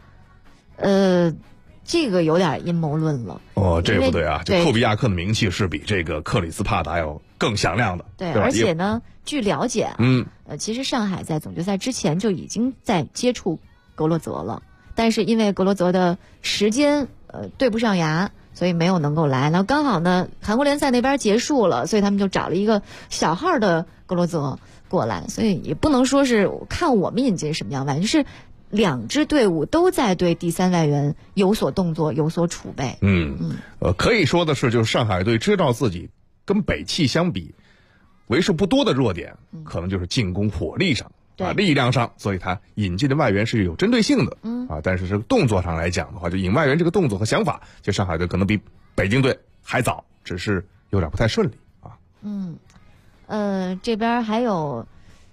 这个有点阴谋论了。 这不对啊！就库比亚克的名气是比这个克里斯帕达要更响亮的。 对，而且呢，据了解其实上海在总决赛之前就已经在接触格罗泽了，但是因为格罗泽的时间对不上牙，所以没有能够来。然后刚好呢，韩国联赛那边结束了，所以他们就找了一个小号的格罗泽过来，所以也不能说是看我们引进什么样外援，就是2支队伍都在对第3外援有所动作，有所储备。 可以说的是，就是上海队知道自己跟北汽相比为数不多的弱点，可能就是进攻火力上力量上，所以他引进的外援是有针对性的。但是动作上来讲的话，就引外援这个动作和想法，就上海队可能比北京队还早，只是有点不太顺利啊。 这边还有。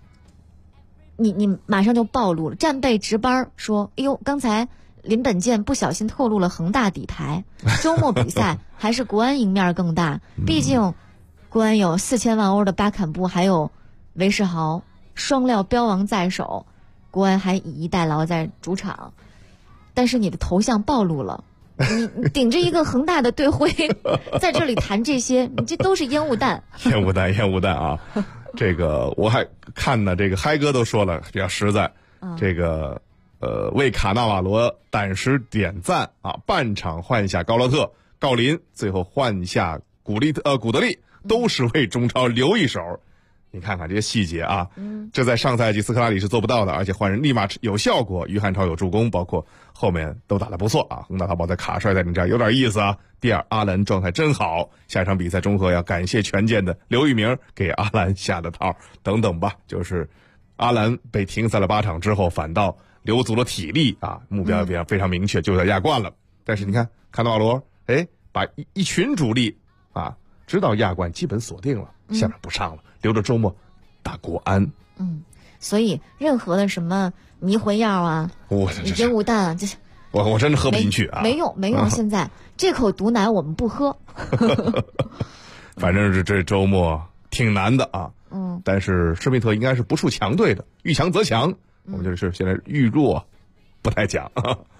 你马上就暴露了，战备值班说，哎呦，刚才林本健不小心透露了恒大底牌，周末比赛还是国安赢面更大，毕竟国安有4000万欧的巴坎布，还有韦世豪，双料标王在手，国安还以逸待劳在主场，但是你的头像暴露了，你顶着一个恒大的队徽在这里谈这些，你这都是烟雾弹。 烟雾弹啊！这个我还看呢，这个嗨哥都说了比较实在，这个为卡纳瓦罗胆识点赞啊，半场换下高洛特、郜林，最后换下古德利，都是为中超留一手。你看看这些细节啊，这在上赛季斯科拉里是做不到的，而且换人立马有效果，于汉超有助攻，包括后面都打得不错啊。恒大淘宝在卡帅带领下有点意思啊。第二，阿兰状态真好，下一场比赛中赫要感谢权健的刘玉明给阿兰下的套等等吧。就是阿兰被停赛了8场之后，反倒留足了体力啊，目标也非常明确，就在亚冠了。但是你看卡纳瓦罗，把一群主力啊，知道亚冠基本锁定了，下面不上了，留着周末打国安。 所以任何的什么迷魂药啊、烟雾弹啊，这我真的喝不进去啊！ 没用，现在这口毒奶我们不喝。 反正是这周末挺难的啊。但是施密特应该是不怵强队的，遇强则强。我们就是现在遇弱不太讲。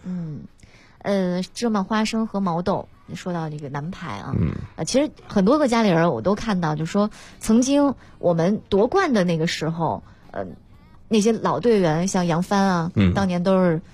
芝麻花生和毛豆，说到这个男排啊，其实很多个家里人我都看到，就说曾经我们夺冠的那个时候，那些老队员像杨帆啊，当年都是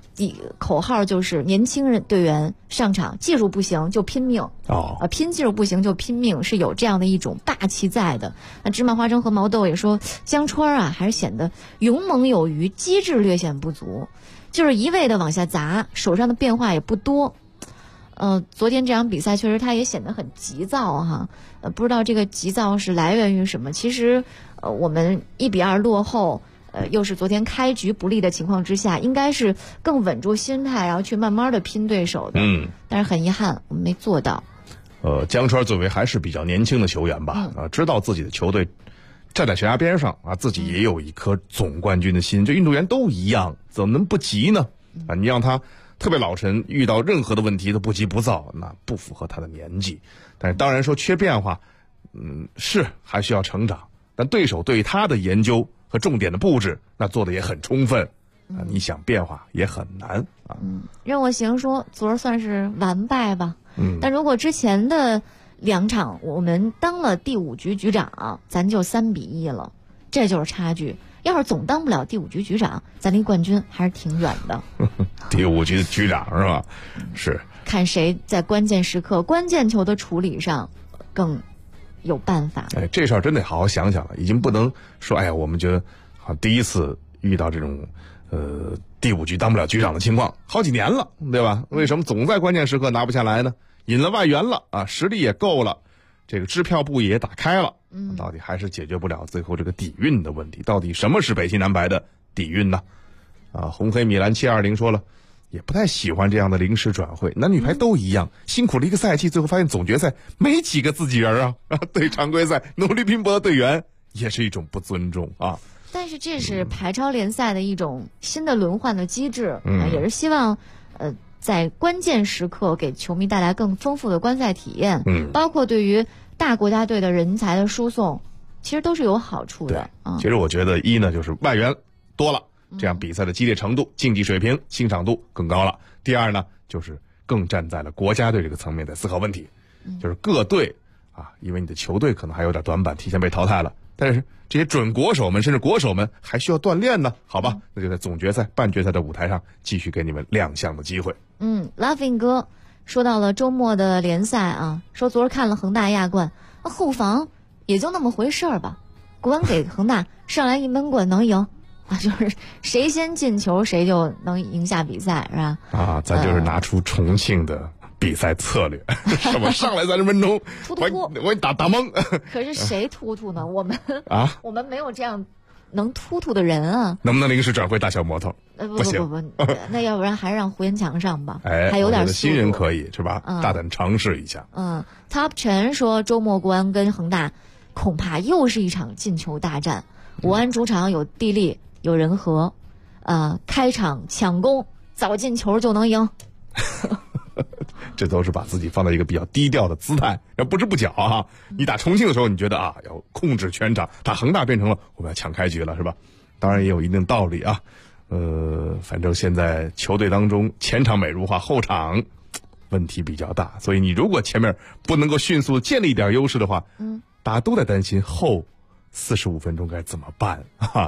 口号就是年轻人队员上场，技术不行就拼命拼技术不行就拼命，是有这样的一种霸气在的。那芝麻花生和毛豆也说，江川啊还是显得勇猛有余，机智略显不足，就是一味的往下砸，手上的变化也不多。昨天这场比赛确实他也显得很急躁哈，不知道这个急躁是来源于什么。其实我们1-2落后，又是昨天开局不利的情况之下，应该是更稳住心态，然后去慢慢的拼对手的。但是很遗憾我们没做到。 江川作为还是比较年轻的球员吧，知道自己的球队站在悬崖边上啊，自己也有一颗总冠军的心，这运动员都一样，怎么能不急呢？你让他特别老成，遇到任何的问题都不急不躁，那不符合他的年纪。但是当然说缺变化，是还需要成长。但对手对他的研究和重点的布置，那做的也很充分啊。你想变化也很难啊。 任我行说，昨儿算是完败吧。但如果之前的2场我们当了第5局局长，咱就3-1了，这就是差距。要是总当不了第5局局长，咱离冠军还是挺远的。 第5局的局长是吧？是看谁在关键时刻、关键球的处理上更有办法。 这事儿真得好好想想了，已经不能说我们觉得第一次遇到这种第5局当不了局长的情况，好几年了，对吧？为什么总在关键时刻拿不下来呢？引了外援了啊，实力也够了，这个支票部也打开了。到底还是解决不了最后这个底蕴的问题。到底什么是北京男排的底蕴呢？红黑米兰720说了，也不太喜欢这样的临时转会，男女排都一样，辛苦了一个赛季，最后发现总决赛没几个自己人啊，对常规赛努力拼搏的队员也是一种不尊重啊。 但是这是排超联赛的一种新的轮换的机制，也是希望在关键时刻给球迷带来更丰富的观赛体验，包括对于大国家队的人才的输送，其实都是有好处的。 其实我觉得一呢，就是外援多了，这样比赛的激烈程度、竞技水平、欣赏度更高了。第二呢，就是更站在了国家队这个层面在思考问题，就是各队因为你的球队可能还有点短板，提前被淘汰了，但是这些准国手们甚至国手们还需要锻炼呢，好吧，那就在总决赛、半决赛的舞台上继续给你们亮相的机会。 Laughing 哥说到了周末的联赛啊，说昨儿看了恒大亚冠，后防也就那么回事儿吧，国安给恒大上来一闷棍能赢就是谁先进球谁就能赢下比赛，是吧？ 咱就是拿出重庆的比赛策略，什么上来30分钟突我给你打懵。 可是谁突突呢？我们我们没有这样能突突的人啊。 能不能临时转会大小摩托？ 不行，那要不然还是让胡彦强上吧。还有点新人可以是吧？大胆尝试一下。 Top 陈说，周末国安跟恒大恐怕又是一场进球大战。国安主场有地利有人和，开场抢攻早进球就能赢。 这都是把自己放在一个比较低调的姿态，要不知不觉你打重庆的时候你觉得要控制全场，打恒大变成了我们要抢开局了，是吧？当然也有一定道理啊。反正现在球队当中前场美如画，后场问题比较大，所以你如果前面不能够迅速建立一点优势的话，大家都在担心后45分钟该怎么办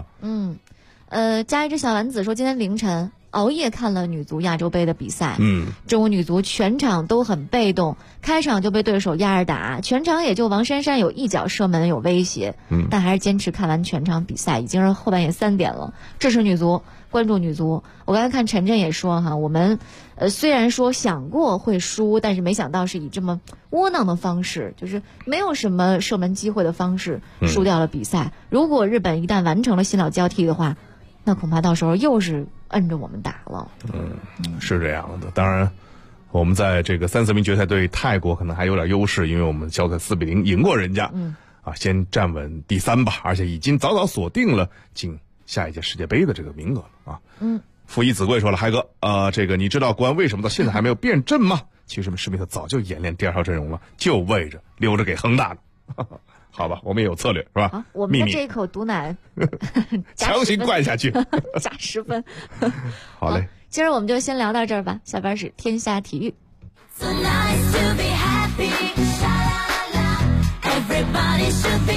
加一只小丸子说，今天凌晨熬夜看了女足亚洲杯的比赛，中国女足全场都很被动，开场就被对手压着打，全场也就王珊珊有一脚射门有威胁，但还是坚持看完全场比赛，已经是后半夜3点了。支持女足，关注女足。我刚才看晨晨也说我们虽然说想过会输，但是没想到是以这么窝囊的方式，就是没有什么射门机会的方式输掉了比赛。如果日本一旦完成了新老交替的话，那恐怕到时候又是摁着我们打了。 是这样的。当然我们在这个3-4名决赛对泰国可能还有点优势，因为我们小组4-0赢过人家，先站稳第3吧，而且已经早早锁定了进下一届世界杯的这个名额了负一子贵说了，嗨哥这个你知道国安为什么到现在还没有变阵吗？其实施密特早就演练第2号阵容了，就为着留着给恒大的好吧，我们也有策略，是吧？ 我们的这一口毒奶强行灌下去加10分好嘞， 今儿我们就先聊到这儿吧。下边是天下体育。 So nice to be happy, sha la la la. Everybody should be